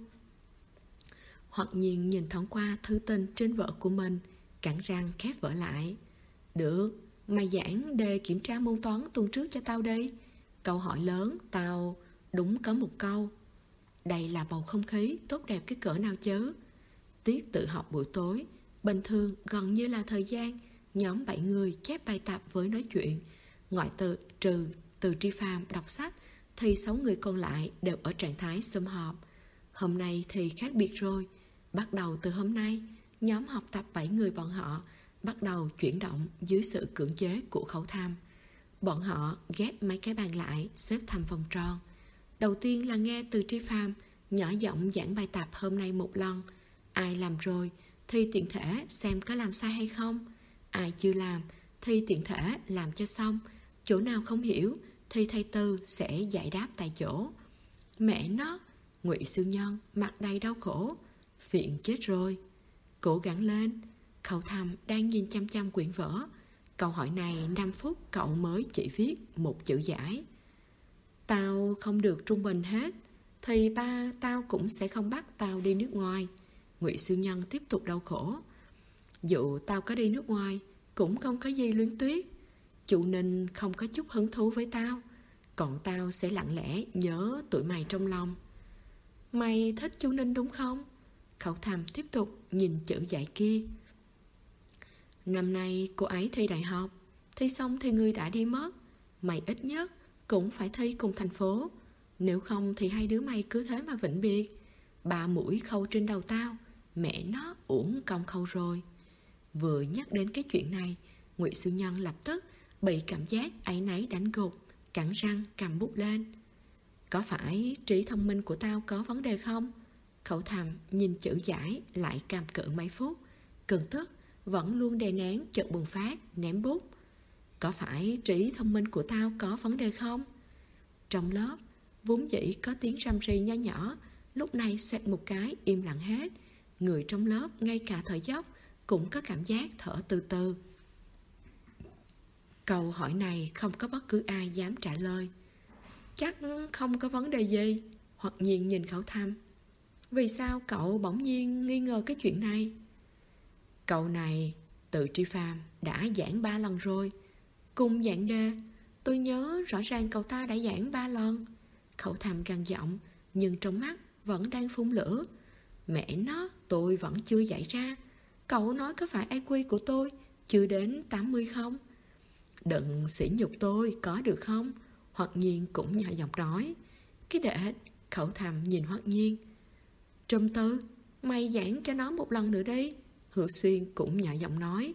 [SPEAKER 2] Hoặc nhiên nhìn thoáng qua thư tình trên vở của mình, cắn răng khép vở lại. Được, mày giảng đề kiểm tra môn toán tuần trước cho tao đi. Câu hỏi lớn, tao đúng có một câu. Đây là bầu không khí tốt đẹp cái cỡ nào chứ. Tiết tự học buổi tối, bình thường gần như là thời gian nhóm 7 người chép bài tập với nói chuyện. Ngoại trừ Từ Tri Phàm đọc sách thì 6 người còn lại đều ở trạng thái sum họp. Hôm nay thì khác biệt rồi. Bắt đầu từ hôm nay, nhóm học tập 7 người bọn họ bắt đầu chuyển động dưới sự cưỡng chế của Khấu Tham. Bọn họ ghép mấy cái bàn lại, xếp thành vòng tròn. Đầu tiên là nghe Từ Tri Phàm nhỏ giọng giảng bài tập hôm nay một lần. Ai làm rồi thì tiện thể xem có làm sai hay không. Ai chưa làm thì tiện thể làm cho xong. Chỗ nào không hiểu thì thầy Tư sẽ giải đáp tại chỗ. Mẹ nó, Ngụy Sư Nhân mặt đầy đau khổ. Phiền chết rồi. Cố gắng lên. Khấu Tham đang nhìn chăm chăm quyển vở. Câu hỏi này 5 phút cậu mới chỉ viết một chữ giải. Tao không được trung bình hết thì ba tao cũng sẽ không bắt tao đi nước ngoài. Ngụy Sư Nhân tiếp tục đau khổ. Dù tao có đi nước ngoài cũng không có gì Luyến Tuyết. Chú Ninh không có chút hứng thú với tao, còn tao sẽ lặng lẽ nhớ tụi mày trong lòng. Mày thích chú Ninh đúng không? Khẩu Thầm tiếp tục nhìn chữ giải kia. Năm nay cô ấy thi đại học, thi xong thì người đã đi mất. Mày ít nhất cũng phải thi cùng thành phố. Nếu không thì hai đứa mày cứ thế mà vĩnh biệt. 3 mũi khâu trên đầu tao, mẹ nó uổng công khâu rồi. Vừa nhắc đến cái chuyện này, Ngụy Sư Nhân lập tức bị cảm giác áy náy đánh gục, cắn răng cầm bút lên. Có phải trí thông minh của tao có vấn đề không? Khẩu Thầm nhìn chữ giải lại càm cự mấy phút, cơn tức vẫn luôn đè nén chợt bùng phát, ném bút. Có phải trí thông minh của tao có vấn đề không? Trong lớp vốn dĩ có tiếng rầm rì nho nhỏ, lúc này xoẹt một cái im lặng hết. Người trong lớp ngay cả thở dốc cũng có cảm giác thở từ từ. Câu hỏi này không có bất cứ ai dám trả lời. Chắc không có vấn đề gì. Hoặc nhiên nhìn Khẩu Thầm. Vì sao cậu bỗng nhiên nghi ngờ cái chuyện này? Câu này Từ Tri Phàm đã giảng 3 lần rồi. Cùng dạng đề, tôi nhớ rõ ràng cậu ta đã giảng 3 lần. Khẩu Thầm gằn giọng, nhưng trong mắt vẫn đang phun lửa. Mẹ nó, tôi vẫn chưa giải ra. Cậu nói có phải IQ của tôi chưa đến 80 không? Đừng sỉ nhục tôi, có được không? Hoặc nhiên cũng nhỏ giọng nói. Cái đệ, Khẩu Thầm nhìn Hoặc nhiên. Trầm Tư, mày giảng cho nó một lần nữa đi. Hữu Xuyên cũng nhỏ giọng nói.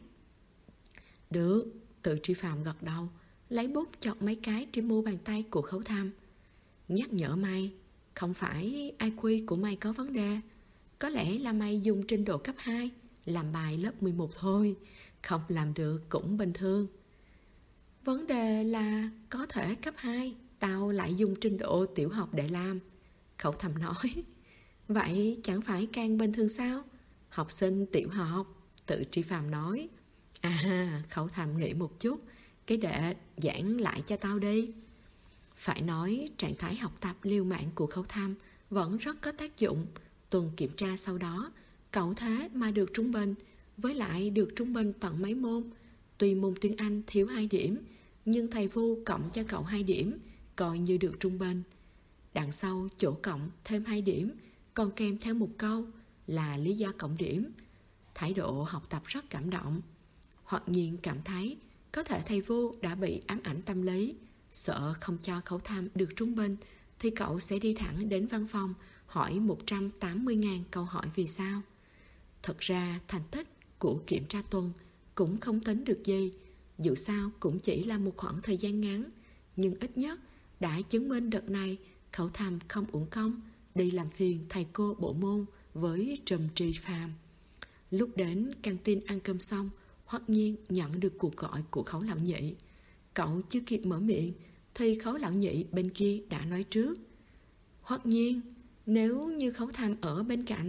[SPEAKER 2] Được. Từ Tri Phàm gật đầu, lấy bút chọc mấy cái trên mu bàn tay của Khấu Thầm. Nhắc nhở mày, không phải IQ của mày có vấn đề. Có lẽ là mày dùng trình độ cấp 2 làm bài lớp 11 thôi. Không làm được cũng bình thường. Vấn đề là có thể cấp 2 tao lại dùng trình độ tiểu học để làm. Khẩu Thầm nói. Vậy chẳng phải càng bình thường sao? Học sinh tiểu học. Từ Tri Phàm nói. À, Khẩu Thầm nghĩ một chút. Cái đệ giảng lại cho tao đi. Phải nói trạng thái học tập liều mạng của Khẩu Thầm vẫn rất có tác dụng. Tuần kiểm tra sau đó, cậu thế mà được trung bình. Với lại được trung bình tận mấy môn. Tuy môn tiếng Anh thiếu 2 điểm, nhưng thầy Vu cộng cho cậu 2 điểm, coi như được trung bình. Đằng sau chỗ cộng thêm 2 điểm, còn kèm theo một câu là lý do cộng điểm. Thái độ học tập rất cảm động. Hoặc nhiên cảm thấy có thể thầy Vu đã bị ám ảnh tâm lý, sợ không cho Khẩu Thầm được trung bình thì cậu sẽ đi thẳng đến văn phòng hỏi 180.000 câu hỏi vì sao. Thật ra thành tích của kiểm tra tuần cũng không tính được gì. Dù sao cũng chỉ là một khoảng thời gian ngắn, nhưng ít nhất đã chứng minh đợt này Khẩu Thầm không uổng công đi làm phiền thầy cô bộ môn với Trầm Tri Phàm. Lúc đến căng tin ăn cơm xong, Hoặc nhiên nhận được cuộc gọi của Khấu Lão Nhị. Cậu chưa kịp mở miệng thì Khấu Lão Nhị bên kia đã nói trước. Hoặc nhiên, nếu như Khấu Thầm ở bên cạnh,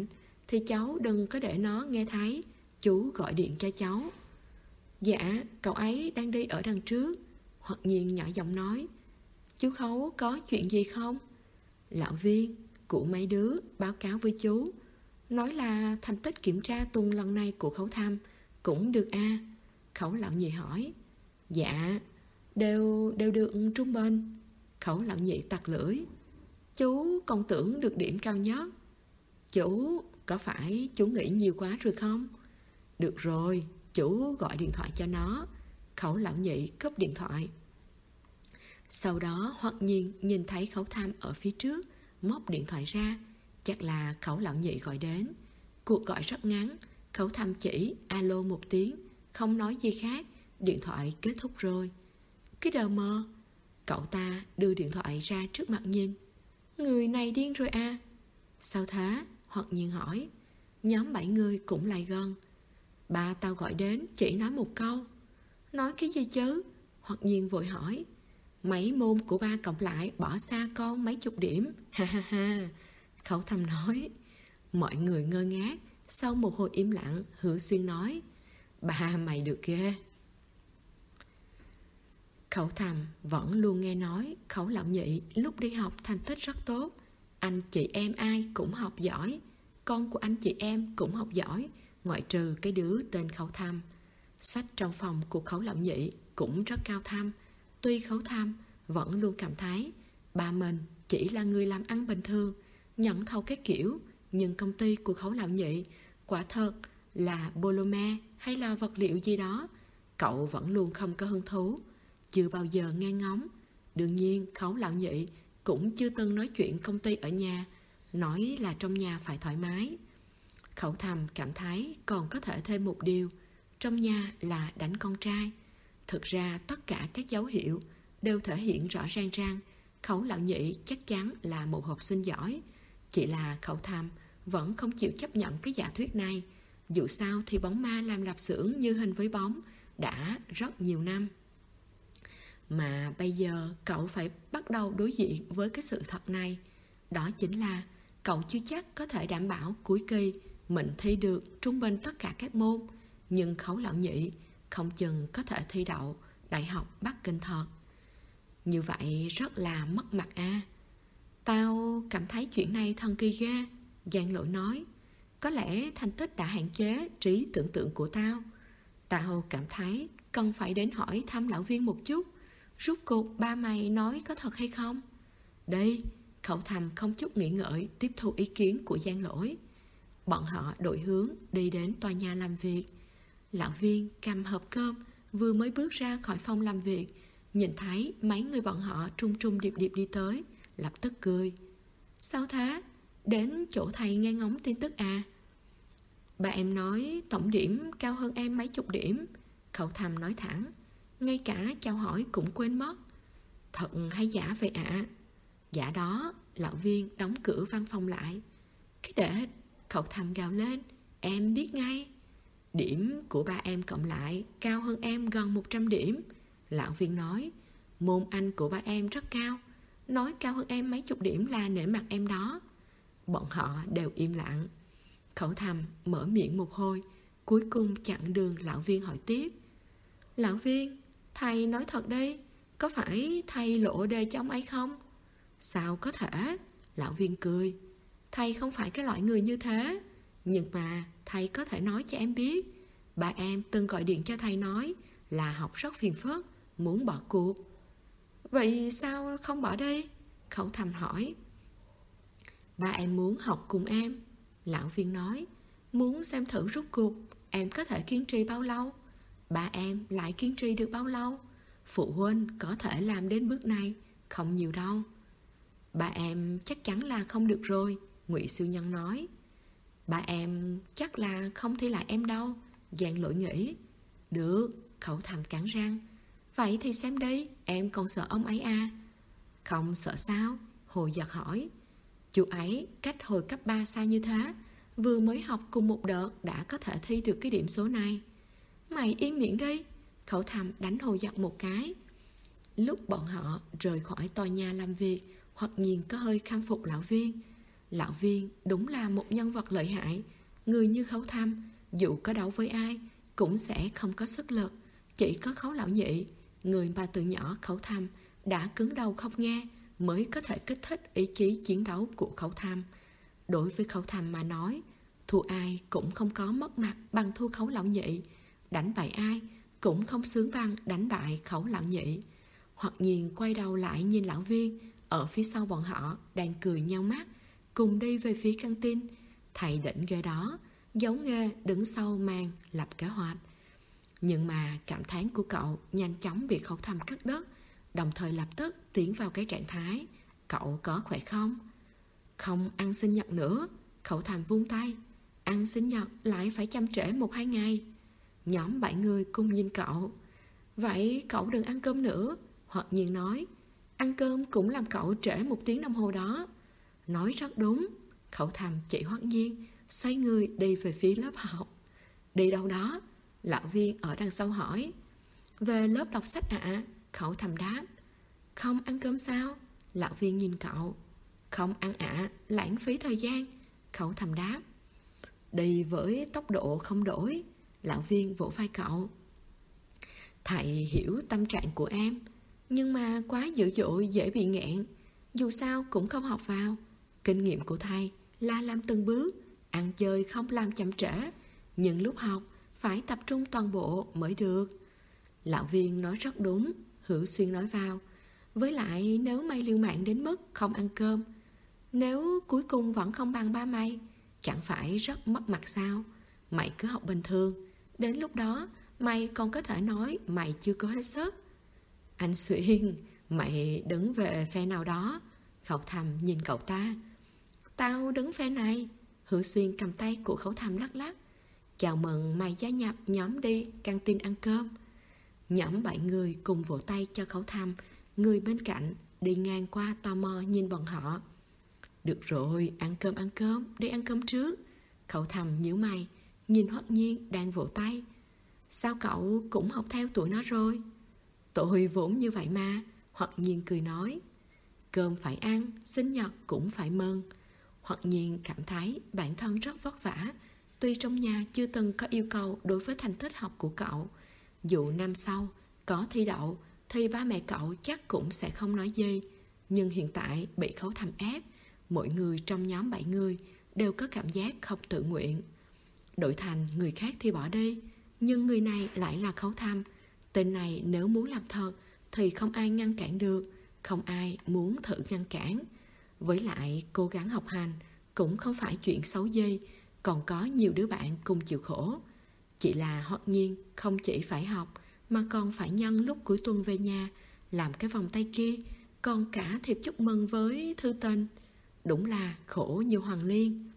[SPEAKER 2] thì cháu đừng có để nó nghe thấy. Chú gọi điện cho cháu. Dạ, cậu ấy đang đi ở đằng trước. Hoặc Nhiên nhỏ giọng nói. Chú Khấu có chuyện gì không? Lão Viên của mấy đứa báo cáo với chú, nói là thành tích kiểm tra tuần lần này của Khấu Thăm cũng được a. Khấu Lão Nhị hỏi. Dạ, đều được trung bình. Khấu Lão Nhị tặc lưỡi. Chú còn tưởng được điểm cao nhất. Chú, có phải chú nghĩ nhiều quá rồi không? Được rồi, chú gọi điện thoại cho nó. Khấu Lão Nhị cúp điện thoại. Sau đó Hoặc Nhiên nhìn thấy Khấu Thăm ở phía trước, móc điện thoại ra. Chắc là Khấu Lão Nhị gọi đến. Cuộc gọi rất ngắn. Khấu Thăm chỉ alo một tiếng, không nói gì khác. Điện thoại kết thúc rồi. Cái đờ mờ. Cậu ta đưa điện thoại ra trước mặt nhìn. Người này điên rồi à? Sao thế? Hoặc Nhiên hỏi. Nhóm 7 người cũng lại gần. Ba tao gọi đến chỉ nói một câu. Nói cái gì chứ? Hoặc Nhiên vội hỏi. Mấy môn của ba cộng lại bỏ xa con mấy chục điểm. Ha ha ha. Khấu Thăm nói. Mọi người ngơ ngác. Sau một hồi im lặng, Hữu Xuyên nói. Ba mày được ghê. Khấu Thăm vẫn luôn nghe nói Khấu Lão Nhị lúc đi học thành tích rất tốt. Anh chị em ai cũng học giỏi. Con của anh chị em cũng học giỏi, ngoại trừ cái đứa tên Khấu Thăm. Sách trong phòng của Khấu Lão Nhị cũng rất cao thâm. Tuy Khấu Thăm vẫn luôn cảm thấy ba mình chỉ là người làm ăn bình thường, nhận thầu cái kiểu, nhưng công ty của Khấu Lão Nhị quả thật là polymer hay là vật liệu gì đó, cậu vẫn luôn không có hứng thú, chưa bao giờ nghe ngóng. Đương nhiên Khấu Lão Nhị cũng chưa từng nói chuyện công ty ở nhà, nói là trong nhà phải thoải mái. Khấu Thăm cảm thấy còn có thể thêm một điều, trong nhà là đánh con trai. Thực ra tất cả các dấu hiệu đều thể hiện rõ ràng rằng Khấu Lão Nhị chắc chắn là một học sinh giỏi. Chỉ là Khấu Thăm vẫn không chịu chấp nhận cái giả thuyết này. Dù sao thì bóng ma làm lạp xưởng như hình với bóng đã rất nhiều năm. Mà bây giờ cậu phải bắt đầu đối diện với cái sự thật này. Đó chính là cậu chưa chắc có thể đảm bảo cuối kỳ mình thi được trung bình tất cả các môn. Nhưng Khấu Lão Nhị không chừng có thể thi đậu Đại học Bắc Kinh thật. Như vậy rất là mất mặt à. Tao cảm thấy chuyện này thần kỳ ghê. Giang Lỗi nói. Có lẽ thành tích đã hạn chế trí tưởng tượng của tao. Tao cảm thấy cần phải đến hỏi thăm lão Viên một chút. Rốt cuộc ba mày nói có thật hay không? Đây, Khấu Thăm không chút nghĩ ngợi tiếp thu ý kiến của Giang Lỗi. Bọn họ đổi hướng đi đến tòa nhà làm việc. Lão Viên cầm hộp cơm vừa mới bước ra khỏi phòng làm việc, nhìn thấy mấy người bọn họ trung trung điệp điệp đi tới, lập tức cười. Sao thế? Đến chỗ thầy nghe ngóng tin tức à? Bà em nói tổng điểm cao hơn em mấy chục điểm. Khấu Thăm nói thẳng, ngay cả chào hỏi cũng quên mất. Thật hay giả vậy ạ? Giả đó. Lão Viên đóng cửa văn phòng lại. Cái đệ, Khấu Thăm gào lên, em biết ngay. Điểm của ba em cộng lại cao hơn em gần 100 điểm. Lão Viên nói, môn Anh của ba em rất cao, nói cao hơn em mấy chục điểm là nể mặt em đó. Bọn họ đều im lặng. Khấu Thăm mở miệng một hồi, cuối cùng chặn đường Lão Viên hỏi tiếp. Lão Viên, thầy nói thật đi, có phải thầy lộ đề cho ông ấy không? Sao có thể? Lão Viên cười. Thầy không phải cái loại người như thế. Nhưng mà thầy có thể nói cho em biết, ba em từng gọi điện cho thầy nói là học rất phiền phức, muốn bỏ cuộc. Vậy sao không bỏ đi? Khấu Thăm hỏi. Ba em muốn học cùng em. Lão Viên nói, muốn xem thử rốt cuộc em có thể kiên trì bao lâu. Ba em lại kiên trì được bao lâu? Phụ huynh có thể làm đến bước này không nhiều đâu. Ba em chắc chắn là không được rồi, Ngụy Siêu Nhân nói. Ba em chắc là không thi lại em đâu, Giang Lỗi nghĩ. Được, Khấu Thăm cắn răng. Vậy thì xem đi, em còn sợ ông ấy à? Không sợ sao? Hồ Giật hỏi. Chú ấy cách hồi cấp 3 xa như thế, vừa mới học cùng một đợt đã có thể thi được cái điểm số này. Mày im miệng đi. Khấu Thăm đánh Hồ Giật một cái. Lúc bọn họ rời khỏi tòa nhà làm việc, Hoặc Nhiên có hơi khâm phục Lão Viên. Lão Viên đúng là một nhân vật lợi hại, người như Khấu Thăm, dù có đấu với ai, cũng sẽ không có sức lực. Chỉ có Khấu Lão Nhị, người mà từ nhỏ Khấu Thăm đã cứng đầu không nghe, mới có thể kích thích ý chí chiến đấu của Khấu Thăm. Đối với Khấu Thăm mà nói, thua ai cũng không có mất mặt bằng thua Khấu Lão Nhị, đánh bại ai cũng không sướng bằng đánh bại Khấu Lão Nhị. Hoặc nhiên quay đầu lại nhìn Lão Viên ở phía sau bọn họ đang cười nheo mắt, cùng đi về phía căng tin. Thầy đỉnh ghê đó, giống nghề đứng sau màn lập kế hoạch. Nhưng mà cảm thán của cậu nhanh chóng bị Khấu Thăm cắt đứt, đồng thời lập tức tiến vào cái trạng thái: cậu có khỏe không? Không ăn sinh nhật nữa. Khấu Thăm vung tay: ăn sinh nhật lại phải chăm trễ 1-2 ngày. Nhóm 7 người cùng nhìn cậu. Vậy cậu đừng ăn cơm nữa. Hoặc nhiên nói: ăn cơm cũng làm cậu trễ 1 tiếng đồng hồ đó. Nói rất đúng. Khấu Thăm chỉ Hoặc nhiên, xoay người đi về phía lớp học. Đi đâu đó? Lão Viên ở đằng sau hỏi. Về lớp đọc sách ạ. Khấu Thăm đáp. Không ăn cơm sao? Lão Viên nhìn cậu. Không ăn ạ, lãng phí thời gian. Khấu Thăm đáp. Đi với tốc độ không đổi. Lão Viên vỗ vai cậu. Thầy hiểu tâm trạng của em, nhưng mà quá dữ dội dễ bị nghẹn. Dù sao cũng không học vào. Kinh nghiệm của thầy là làm từng bước, ăn chơi không làm chậm trễ, nhưng lúc học phải tập trung toàn bộ mới được. Lão Viên nói rất đúng. Hữu Xuyên nói vào. Với lại nếu mày liều mạng đến mức không ăn cơm, nếu cuối cùng vẫn không bằng ba mày, chẳng phải rất mất mặt sao? Mày cứ học bình thường, đến lúc đó mày còn có thể nói mày chưa có hết sức. Anh Xuyên, mày đứng về phe nào đó? Khấu Thăm nhìn cậu ta. Tao đứng phe này. Hữu Xuyên cầm tay của Khấu Thăm lắc lắc. Chào mừng mày gia nhập nhóm đi căng tin ăn cơm. Nhóm 7 người cùng vỗ tay cho Khấu Thăm. Người bên cạnh đi ngang qua tò mò nhìn bọn họ. Được rồi, ăn cơm, đi ăn cơm trước. Khấu Thăm nhíu mày, nhìn Hoặc nhiên đang vỗ tay. Sao cậu cũng học theo tụi nó rồi? Tôi vốn như vậy mà. Hoặc nhiên cười nói. Cơm phải ăn, sinh nhật cũng phải mừng. Hoặc nhiên cảm thấy bản thân rất vất vả. Tuy trong nhà chưa từng có yêu cầu đối với thành tích học của cậu, dù năm sau có thi đậu thì ba mẹ cậu chắc cũng sẽ không nói gì. Nhưng hiện tại bị Khấu Thăm ép, mỗi người trong nhóm 7 người đều có cảm giác không tự nguyện. Đổi thành người khác thì bỏ đi, nhưng người này lại là Khấu Thăm. Tên này nếu muốn làm thật thì không ai ngăn cản được, không ai muốn thử ngăn cản. Với lại cố gắng học hành cũng không phải chuyện xấu gì, còn có nhiều đứa bạn cùng chịu khổ. Chỉ là Hoặc nhiên không chỉ phải học mà còn phải nhân lúc cuối tuần về nhà làm cái vòng tay kia, còn cả thiệp chúc mừng với thư tình. Đúng là khổ như Hoàng Liên.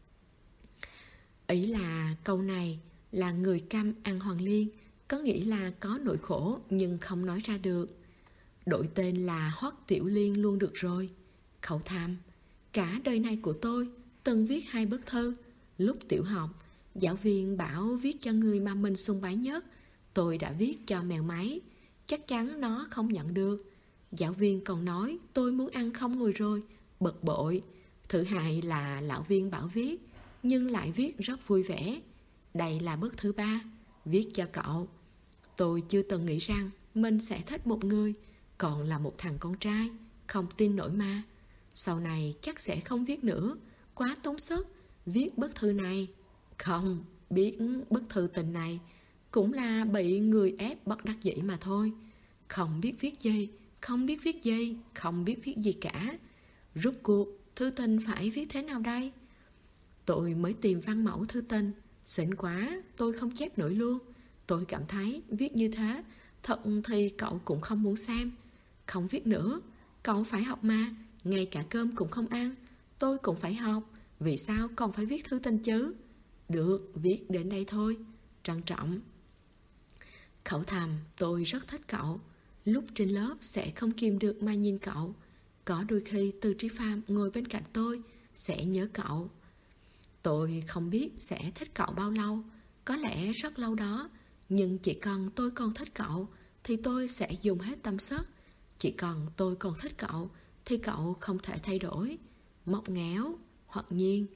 [SPEAKER 2] Ý là câu này là người câm ăn Hoàng Liên, có nghĩa là có nỗi khổ nhưng không nói ra được. Đổi tên là Hoắc Tiểu Liên luôn được rồi. Khấu Thăm. Cả đời này của tôi từng viết 2 bức thư. Lúc tiểu học, giáo viên bảo viết cho người mà mình sùng bái nhất. Tôi đã viết cho mèo máy, chắc chắn nó không nhận được. Giáo viên còn nói tôi muốn ăn không ngồi rồi, bực bội. Thứ hai là lão viên bảo viết, nhưng lại viết rất vui vẻ. Đây là bức thứ 3, viết cho cậu. Tôi chưa từng nghĩ rằng mình sẽ thích một người, còn là một thằng con trai, không tin nổi mà. Sau này chắc sẽ không viết nữa, quá tốn sức. Viết bức thư này, không, biết bức thư tình này cũng là bị người ép bất đắc dĩ mà thôi. Không biết viết gì, không biết viết gì, không biết viết gì cả. Rốt cuộc thư tình phải viết thế nào đây? Tôi mới tìm văn mẫu thư tình, xịn quá, tôi không chép nổi luôn. Tôi cảm thấy viết như thế thật thì cậu cũng không muốn xem. Không viết nữa, cậu phải học mà, ngay cả cơm cũng không ăn. Tôi cũng phải học, vì sao còn phải viết thư tình chứ? Được, viết đến đây thôi. Trân trọng. Khẩu Thầm, tôi rất thích cậu. Lúc trên lớp sẽ không kìm được mà nhìn cậu. Có đôi khi Từ Trí Phàm ngồi bên cạnh tôi sẽ nhớ cậu. Tôi không biết sẽ thích cậu bao lâu, có lẽ rất lâu đó. Nhưng chỉ cần tôi còn thích cậu thì tôi sẽ dùng hết tâm sức. Chỉ cần tôi còn thích cậu thì cậu không thể thay đổi. Mộng ngéo, Hoặc nhiên.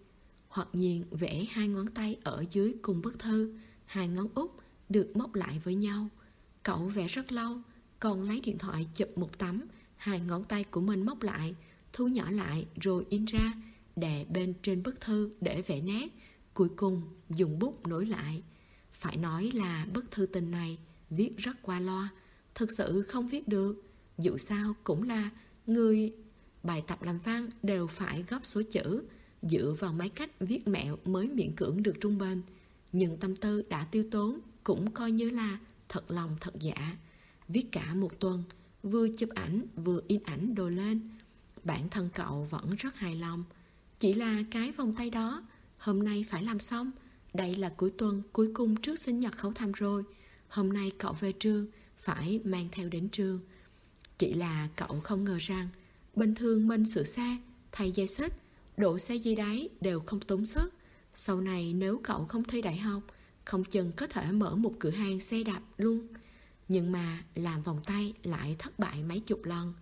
[SPEAKER 2] Hoặc nhiên vẽ 2 ngón tay ở dưới cùng bức thư, 2 ngón út được móc lại với nhau. Cậu vẽ rất lâu, còn lấy điện thoại chụp một tấm 2 ngón tay của mình móc lại, thu nhỏ lại rồi in ra, đè bên trên bức thư để vẽ nét. Cuối cùng dùng bút nối lại. Phải nói là bức thư tình này viết rất qua loa, thực sự không viết được. Dù sao cũng là người bài tập làm văn đều phải góp số chữ, dựa vào mấy cách viết mẹo mới miễn cưỡng được trung bình. Nhưng tâm tư đã tiêu tốn, cũng coi như là thật lòng thật dạ. Viết cả một tuần, vừa chụp ảnh vừa in ảnh đồ lên. Bản thân cậu vẫn rất hài lòng. Chỉ là cái vòng tay đó hôm nay phải làm xong. Đây là cuối tuần cuối cùng trước sinh nhật Khấu Thăm rồi. Hôm nay cậu về trường phải mang theo đến trường. Chỉ là cậu không ngờ rằng bình thường mình sửa xe, thay dây xích, đổ xe dưới đáy đều không tốn sức. Sau này nếu cậu không thi đại học, không chừng có thể mở một cửa hàng xe đạp luôn. Nhưng mà làm vòng tay lại thất bại mấy chục lần.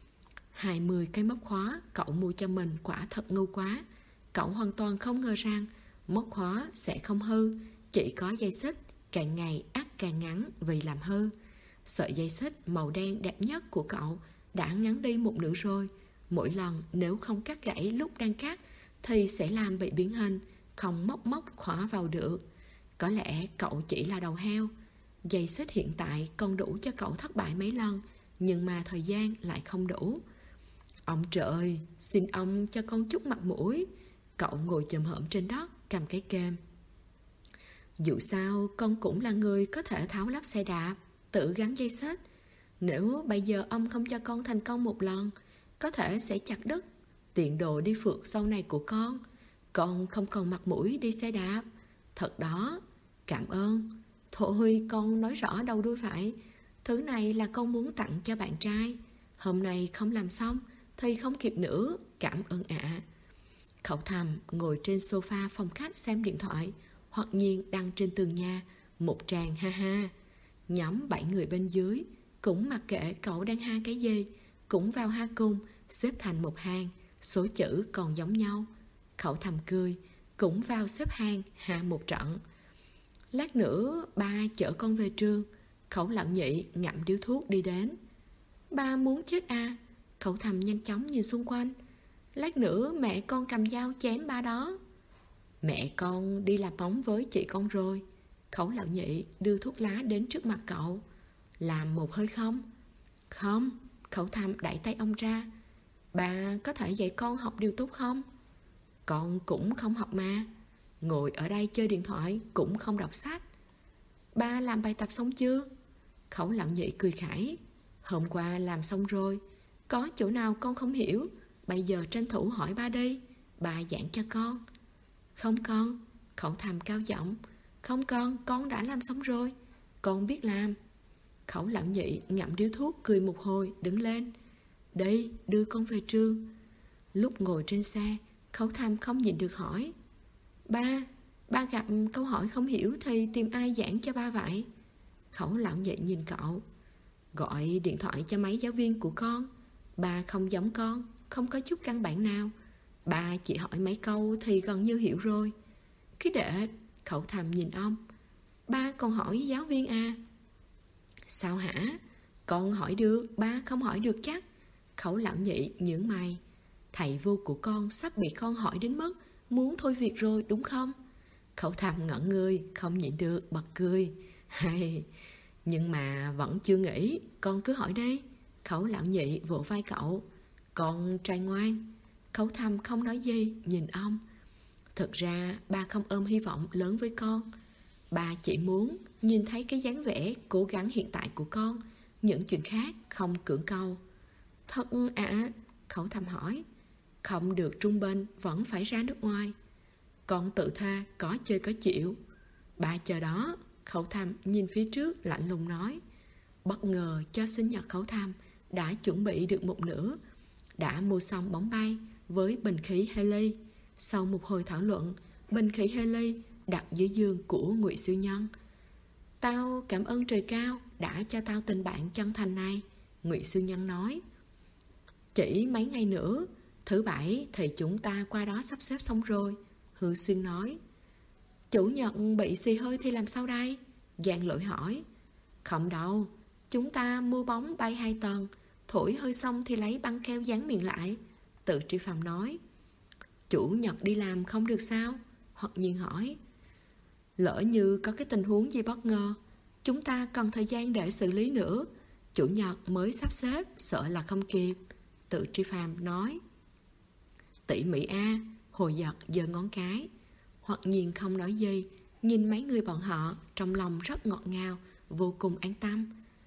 [SPEAKER 2] 20 cái móc khóa cậu mua cho mình quả thật ngu quá. Cậu hoàn toàn không ngờ rằng móc khóa sẽ không hư, chỉ có dây xích càng ngày ắt càng ngắn vì làm hư. Sợi dây xích màu đen đẹp nhất của cậu đã ngắn đi một nửa rồi. Mỗi lần nếu không cắt gãy lúc đang cắt thì sẽ làm bị biến hình, không móc khóa vào được. Có lẽ cậu chỉ là đầu heo. Dây xích hiện tại còn đủ cho cậu thất bại mấy lần, nhưng mà thời gian lại không đủ. Ông trời, xin ông cho con chút mặt mũi. Cậu ngồi chồm hổm trên đất, cầm cái kềm. Dù sao con cũng là người có thể tháo lắp xe đạp, tự gắn dây xích. Nếu bây giờ ông không cho con thành công một lần, có thể sẽ chặt đứt tiền đồ đi phượt sau này của con. Con không còn mặt mũi đi xe đạp. Thật đó, cảm ơn. Thôi con nói rõ đâu đuôi phải. Thứ này là con muốn tặng cho bạn trai. Hôm nay không làm xong thì không kịp nữa, cảm ơn ạ. Khẩu Thầm ngồi trên sofa phòng khách xem điện thoại. Hoặc nhiên đăng trên tường nhà một tràng ha ha. Nhóm 7 người bên dưới cũng mặc kệ cậu đang ha cái gì, cũng vào ha cùng, xếp thành một hàng, số chữ còn giống nhau. Khẩu Thầm cười, cũng vào xếp hàng ha một trận. Lát nữa ba chở con về trường. Khẩu Lão Nhị ngậm điếu thuốc đi đến. Ba muốn chết à? Khẩu Thầm nhanh chóng nhìn xung quanh. Lát nữa mẹ con cầm dao chém ba đó. Mẹ con đi làm bóng với chị con rồi. Khẩu Lão Nhị đưa thuốc lá đến trước mặt cậu. Làm một hơi không? Không. Khẩu Thầm đẩy tay ông ra. Bà có thể dạy con học điều tốt không? Con cũng không học mà. Ngồi ở đây chơi điện thoại cũng không đọc sách. Ba làm bài tập xong chưa? Khẩu Lão Nhị cười khải. Hôm qua làm xong rồi. Có chỗ nào con không hiểu, bây giờ tranh thủ hỏi ba đi, ba giảng cho con. Không con. Khẩu Thầm cao giọng. Không con đã làm xong rồi. Con biết làm. Khẩu Lão Nhị ngậm điếu thuốc cười một hồi đứng lên. Đi, đưa con về trường. Lúc ngồi trên xe, Khẩu Thầm không nhịn được hỏi. Ba gặp câu hỏi không hiểu thì tìm ai giảng cho ba vậy? Khẩu Lão Nhị nhìn cậu. Gọi điện thoại cho mấy giáo viên của con. Ba không giống con, không có chút căn bản nào. Ba chỉ hỏi mấy câu thì gần như hiểu rồi. Cái đệ. Khẩu Thầm nhìn ông. Ba còn hỏi giáo viên à? Sao hả? Con hỏi được, ba không hỏi được chắc. Khẩu Lão Nhị nhướng mày. Thầy vô của con sắp bị con hỏi đến mức muốn thôi việc rồi đúng không? Khẩu Thầm ngẩn người, không nhịn được bật cười. Hay, nhưng mà vẫn chưa nghĩ, con cứ hỏi đi. Khẩu Lão Nhị vỗ vai cậu. Con trai ngoan. Khẩu Thầm không nói gì, nhìn ông. Thực ra ba không ôm hy vọng lớn với con. Ba chỉ muốn nhìn thấy cái dáng vẻ cố gắng hiện tại của con. Những chuyện khác không cưỡng cầu. Thật ạ? Khẩu Thầm hỏi. Không được trung bình, vẫn phải ra nước ngoài. Con tự tha, có chơi có chịu. Ba chờ đó. Khẩu Thầm nhìn phía trước lạnh lùng nói. Bất ngờ cho sinh nhật Khẩu Thầm đã chuẩn bị được một nửa. Đã mua xong bóng bay với bình khí heli. Sau một hồi thảo luận, bình khí heli đặt dưới giường của Ngụy Siêu Nhân. Tao cảm ơn trời cao đã cho tao tình bạn chân thành này, Ngụy Siêu Nhân nói. Chỉ mấy ngày nữa, thứ bảy thì chúng ta qua đó sắp xếp xong rồi. Hư Xuyên nói. Chủ nhật bị xì hơi thì làm sao đây? Giang Lỗi hỏi. Không đâu, chúng ta mua bóng bay 2 tầng, thổi hơi xong thì lấy băng keo dán miệng lại. Tự Tri Phạm nói. Chủ nhật đi làm không được sao? Hoặc Nhiên hỏi. Lỡ như có cái tình huống gì bất ngờ, chúng ta cần thời gian để xử lý nữa. Chủ nhật mới sắp xếp, sợ là không kịp. Tự Tri Phạm nói. Tỷ Mỹ A, Hồ Giật giơ ngón cái. Hoặc Nhiên không nói gì, nhìn mấy người bọn họ, trong lòng rất ngọt ngào, vô cùng an tâm.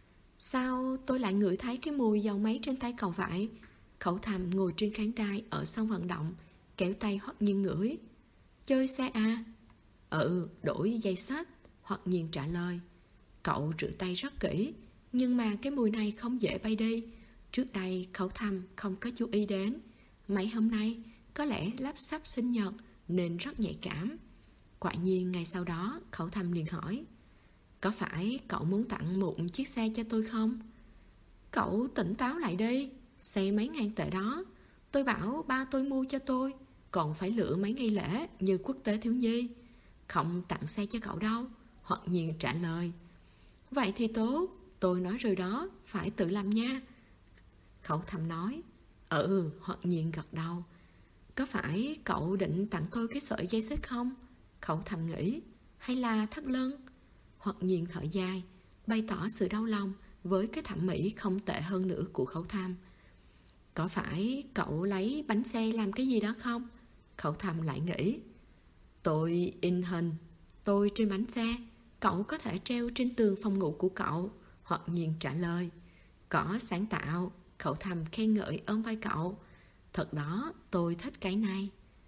[SPEAKER 2] Sao tôi lại ngửi thấy cái mùi dầu máy trên tay cậu vậy? Khẩu Thầm ngồi trên khán đài ở sân vận động, kéo tay Hoặc Nhiên ngửi. Chơi xe à? Đổi dây xích. Hoặc Nhiên trả lời. Cậu rửa tay rất kỹ, nhưng mà cái mùi này không dễ bay đi. Trước đây Khẩu Thầm không có chú ý đến. Mấy hôm nay có lẽ sắp sinh nhật nên rất nhạy cảm. Quả nhiên ngày sau đó Khẩu Thầm liền hỏi. Có phải cậu muốn tặng một chiếc xe cho tôi không? Cậu tỉnh táo lại đi. Xe mấy ngàn tệ đó, tôi bảo ba tôi mua cho tôi, còn phải lựa mấy ngày lễ như quốc tế thiếu nhi. Không tặng xe cho cậu đâu. Hoặc Nhiên trả lời. Vậy thì tốt, tôi nói rồi đó, phải tự làm nha. Khẩu Thầm nói. Hoặc Nhiên gật đầu. Có phải cậu định tặng tôi cái sợi dây xích không? Khẩu Thầm nghĩ. Hay là thắt lưng? Hoặc Nhiên thở dài, bày tỏ sự đau lòng với cái thẩm mỹ không tệ hơn nữa của Khẩu Thầm. Có phải cậu lấy bánh xe làm cái gì đó không? Khẩu Thầm lại nghĩ. Tôi in hình tôi trên bánh xe, cậu có thể treo trên tường phòng ngủ của cậu. Hoặc Nhiên trả lời. Có sáng tạo. Khẩu Thầm khen ngợi ôm vai cậu. Thật đó, tôi thích cái này.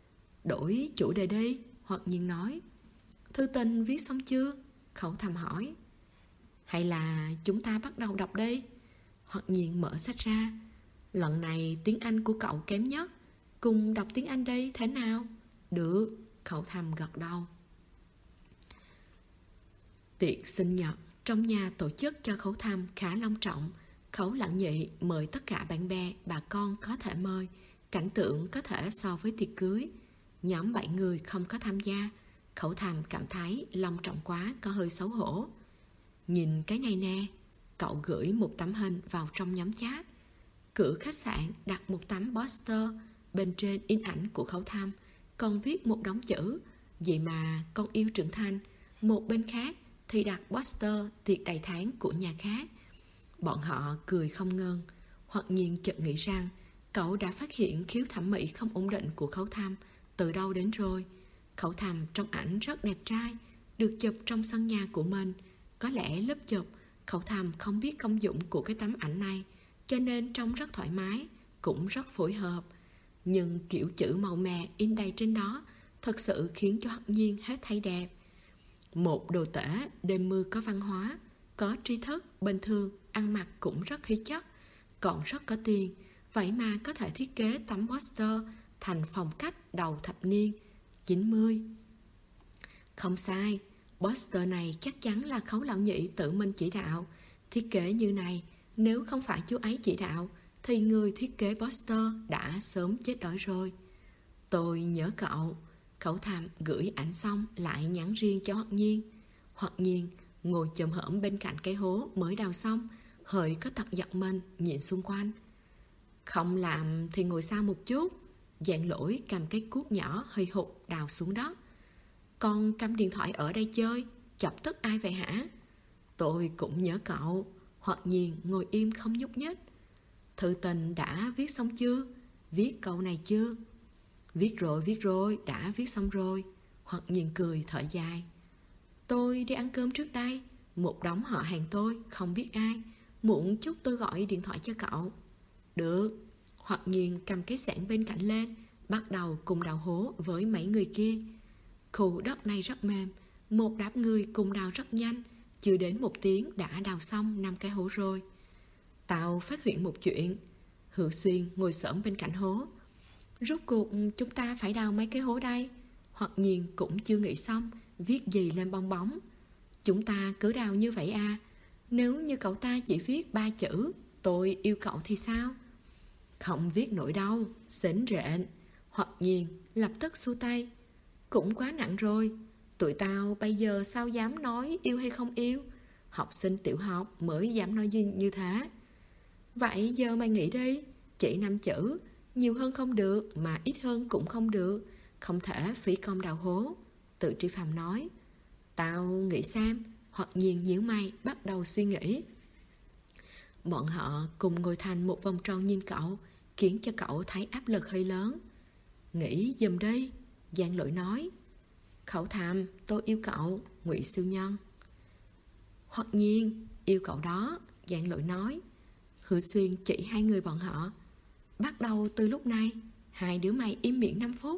[SPEAKER 2] Đổi chủ đề đi. Hoặc Nhiên nói. Thư tình viết xong chưa? Khẩu Thầm hỏi. Hay là chúng ta bắt đầu đọc đi? Hoặc Nhiên mở sách ra. Lần này tiếng Anh của cậu kém nhất, cùng đọc tiếng Anh đi, thế nào? Được. Khẩu Thầm gật đầu. Tiệc sinh nhật trong nhà tổ chức cho Khẩu Thầm khá long trọng. Khẩu Lặng Nhị mời tất cả bạn bè, bà con có thể mời. Cảnh tượng có thể so với tiệc cưới. Nhóm 7 người không có tham gia. Khẩu Thầm cảm thấy long trọng quá, có hơi xấu hổ. Nhìn cái này nè. Cậu gửi một tấm hình vào trong nhóm chat. Cửa khách sạn đặt một tấm poster, bên trên in ảnh của Khẩu Thầm, còn viết một đống chữ. Vậy mà con yêu trưởng thành. Một bên khác thì đặt poster tiệc đầy tháng của nhà khác. Bọn họ cười không ngừng. Hoặc Nhiên chợt nghĩ rằng cậu đã phát hiện khiếu thẩm mỹ không ổn định của Khẩu Thầm từ đâu đến rồi. Khẩu Thầm trong ảnh rất đẹp trai, được chụp trong sân nhà của mình. Có lẽ lớp chụp Khẩu Thầm không biết công dụng của cái tấm ảnh này, cho nên trông rất thoải mái, cũng rất phối hợp. Nhưng kiểu chữ màu mè in đầy trên đó thật sự khiến cho Hoặc Nhiên hết thấy đẹp. Một đồ tể đêm mưa có văn hóa, có tri thức, bình thường, ăn mặc cũng rất khí chất, còn rất có tiền. Vậy mà có thể thiết kế tấm poster thành phong cách đầu thập niên 90. Không sai, poster này chắc chắn là Khấu Lặng Nhị tự mình chỉ đạo. Thiết kế như này, nếu không phải chú ấy chỉ đạo thì người thiết kế poster đã sớm chết đói rồi. Tôi nhớ cậu. Khẩu Thầm gửi ảnh xong lại nhắn riêng cho Hoặc Nhiên. Hoặc Nhiên ngồi chồm hổm bên cạnh cái hố mới đào xong, hơi có tật giật mình nhìn xung quanh. Không làm thì ngồi xa một chút. Giảng Lỗi cầm cái cuốc nhỏ hơi hụt đào xuống đất. Con cắm điện thoại ở đây chơi, chọc tức ai vậy hả? Tôi cũng nhớ cậu. Hoặc Nhiên ngồi im không nhúc nhích. Thư tình đã viết xong chưa? Viết câu này chưa? Viết rồi, đã viết xong rồi. Hoặc Nhiên cười thở dài. Tôi đi ăn cơm trước đây. Một đống họ hàng tôi, không biết ai. Muộn chút tôi gọi điện thoại cho cậu. Được. Hoặc Nhiên cầm cái xẻng bên cạnh lên, bắt đầu cùng đào hố với mấy người kia. Khu đất này rất mềm, một đám người cùng đào rất nhanh. Chưa đến 1 tiếng đã đào xong 5 cái hố rồi. Tao phát hiện một chuyện. Hữu Xuyên ngồi xổm bên cạnh hố. Rốt cuộc chúng ta phải đào mấy cái hố đây? Hoặc Nhiên cũng chưa nghĩ xong viết gì lên bong bóng. Chúng ta cứ đào như vậy à? Nếu như cậu ta chỉ viết 3 chữ tôi yêu cậu thì sao? Không viết nổi đâu, xến rện. Hoặc Nhiên lập tức xua tay. cũng quá nặng rồi. Tụi tao bây giờ sao dám nói yêu hay không yêu? Học sinh tiểu học mới dám nói như thế. Vậy giờ mày nghĩ đi, chỉ 5 chữ, nhiều hơn không được mà ít hơn cũng không được, không thể phí công đào hố. Tự Tri Phạm nói. Tao nghĩ xem. Hoặc nhiên nhíu mày bắt đầu suy nghĩ. Bọn họ cùng ngồi thành một vòng tròn nhìn cậu, khiến cho cậu thấy áp lực hơi lớn. Nghĩ giùm đi, Giang Lỗi nói. Khẩu Thàm, tôi yêu cậu. Ngụy Siêu Nhân. Hoặc nhiên yêu cậu đó, Giang Lỗi nói. Hứa Xuyên chỉ hai người bọn họ. Bắt đầu từ lúc này, hai đứa mày im miệng 5 phút.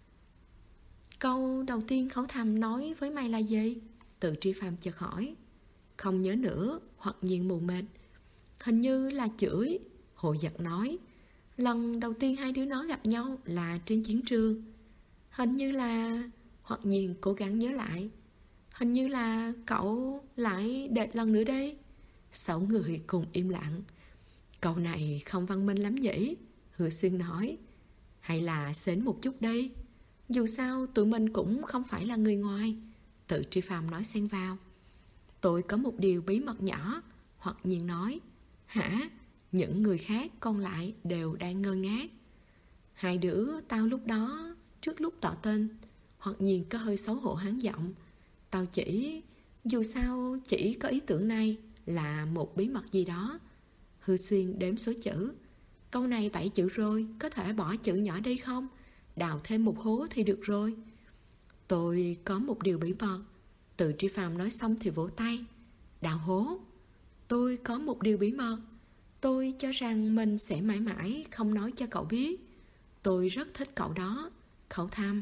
[SPEAKER 2] Câu đầu tiên Khẩu Thàm nói với mày là gì? Tự Tri Phạm chợt hỏi. Không nhớ nữa. Hoặc nhiên mù mịt. Hình như là chửi. Hồ Giật nói. Lần đầu tiên hai đứa nó gặp nhau là trên chiến trường. Hình như là... Hoặc nhiên cố gắng nhớ lại. Hình như là cậu lại đệt lần nữa đi. 6 người cùng im lặng. Câu này không văn minh lắm nhỉ? Hứa Xuyên nói. Hay là xến một chút đi. Dù sao tụi mình cũng không phải là người ngoài. Tự Tri Phạm nói xen vào. Tôi có một điều bí mật nhỏ. Hoặc nhiên nói. Hả? Những người khác còn lại đều đang ngơ ngác. Hai đứa tao lúc đó, trước lúc tỏ tên. Hoặc nhiên có hơi xấu hổ háng giọng. Tao chỉ, dù sao chỉ có ý tưởng này là một bí mật gì đó. Hư Xuyên đếm số chữ. Câu này 7 chữ rồi, có thể bỏ chữ nhỏ đi không? Đào thêm một hố thì được rồi. Tôi có một điều bí mật. Tự Tri Phạm nói xong thì vỗ tay. Đào hố. Tôi có một điều bí mật. Tôi cho rằng mình sẽ mãi mãi không nói cho cậu biết. Tôi rất thích cậu đó. Khẩu Thàm.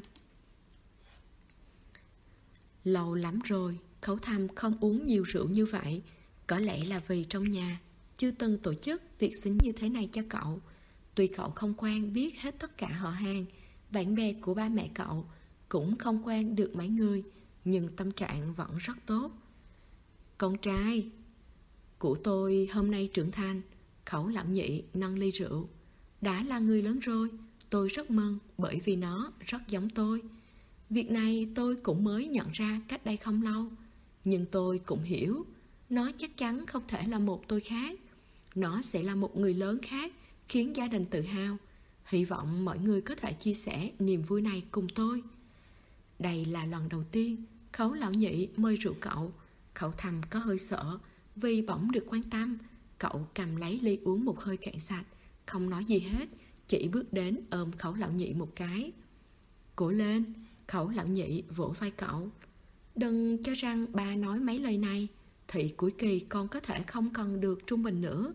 [SPEAKER 2] Lâu lắm rồi Khẩu Thàm không uống nhiều rượu như vậy. Có lẽ là vì trong nhà chưa từng tổ chức tiệc xính như thế này cho cậu. Tuy cậu không quen biết hết tất cả họ hàng, bạn bè của ba mẹ cậu, cũng không quen được mấy người, nhưng tâm trạng vẫn rất tốt. Con trai của tôi hôm nay trưởng thành. Khẩu Lão Nhị nâng ly rượu. Đã là người lớn rồi, tôi rất mừng bởi vì nó rất giống tôi. Việc này tôi cũng mới nhận ra cách đây không lâu. Nhưng tôi cũng hiểu, nó chắc chắn không thể là một tôi khác. Nó sẽ là một người lớn khác, khiến gia đình tự hào. Hy vọng mọi người có thể chia sẻ niềm vui này cùng tôi. Đây là lần đầu tiên Khấu Lão Nhị mời rượu cậu. Khẩu Thầm có hơi sợ, vì bỗng được quan tâm. Cậu cầm lấy ly uống một hơi cạn sạch, không nói gì hết, chỉ bước đến ôm Khấu Lão Nhị một cái. Cố lên. Khẩu Lão Nhị vỗ vai cậu. Đừng cho rằng ba nói mấy lời này thì cuối kỳ con có thể không cần được trung bình nữa.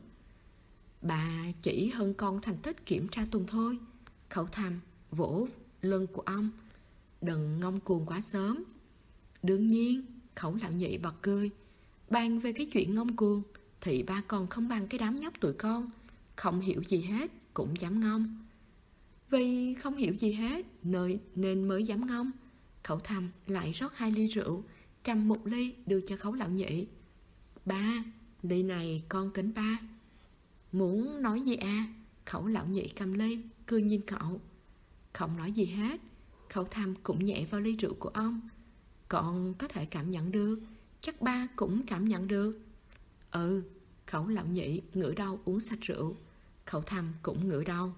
[SPEAKER 2] Bà chỉ hơn con thành tích kiểm tra tuần thôi. Khẩu Thầm vỗ lưng của ông. Đừng ngông cuồng quá sớm. Đương nhiên. Khẩu Lão Nhị bật cười. Bàn về cái chuyện ngông cuồng thì ba còn không bằng cái đám nhóc tụi con, không hiểu gì hết cũng dám ngông. Vì không hiểu gì hết nên mới dám ngông. Khẩu Thầm lại rót 2 ly rượu, cầm một ly đưa cho Khấu Lão Nhị. Ba, ly này con kính ba. Muốn nói gì à? Khẩu Lão Nhị cầm ly, cười nhìn cậu. Không nói gì hết. Khẩu Thầm cũng nhẹ vào ly rượu của ông. Con có thể cảm nhận được, chắc ba cũng cảm nhận được. Ừ. Khẩu Lão Nhị ngửa đầu uống sạch rượu. Khẩu Thầm cũng ngửa đầu.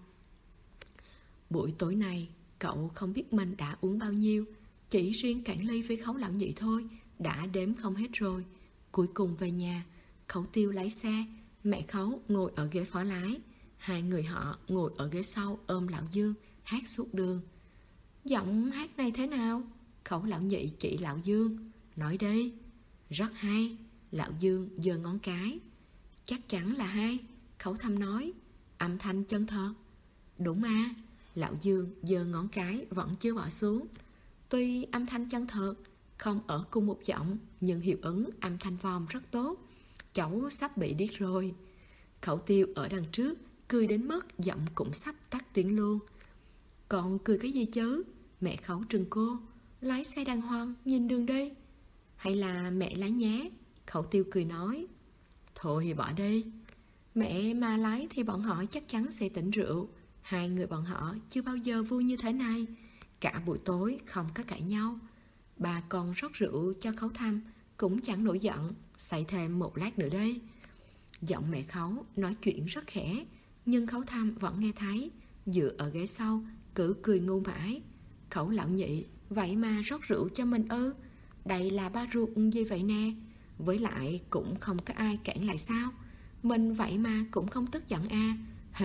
[SPEAKER 2] Buổi tối này cậu không biết mình đã uống bao nhiêu. Chỉ riêng cạn ly với Khấu Lão Nhị thôi đã đếm không hết rồi. Cuối cùng về nhà, Khấu Tiêu lái xe, mẹ Khấu ngồi ở ghế phó lái. Hai người họ ngồi ở ghế sau ôm Lão Dương hát suốt đường. Giọng hát này thế nào? Khấu Lão Nhị chỉ Lão Dương. Nói đi. Rất hay. Lão Dương giơ ngón cái. Chắc chắn là hay. Khấu Thầm nói. Âm thanh chân thật. Đúng à. Lão Dương giơ ngón cái vẫn chưa bỏ xuống. Tuy âm thanh chân thật, không ở cùng một giọng, nhưng hiệu ứng âm thanh vòm rất tốt. Cháu sắp bị điếc rồi. Khẩu Tiêu ở đằng trước cười đến mức giọng cũng sắp tắt tiếng luôn. Còn cười cái gì chứ? Mẹ Khấu trừng cô. Lái xe đàng hoàng, nhìn đường đi. Hay là mẹ lái nhé? Khẩu Tiêu cười nói. Thôi bỏ đi. Mẹ mà lái thì bọn họ chắc chắn sẽ tỉnh rượu. Hai người bọn họ chưa bao giờ vui như thế này. Cả buổi tối không có cãi nhau. Bà còn rót rượu cho Khấu Thăm, cũng chẳng nổi giận. Xay thêm một lát nữa đi. Giọng mẹ Khấu nói chuyện rất khẽ, nhưng Khấu Thăm vẫn nghe thấy. Dựa ở ghế sau, cứ cười ngu mãi. Khấu lão nhị, vậy mà rót rượu cho mình ư? Đây là ba ruột gì vậy nè? Với lại cũng không có ai cản lại sao? Mình vậy mà cũng không tức giận à?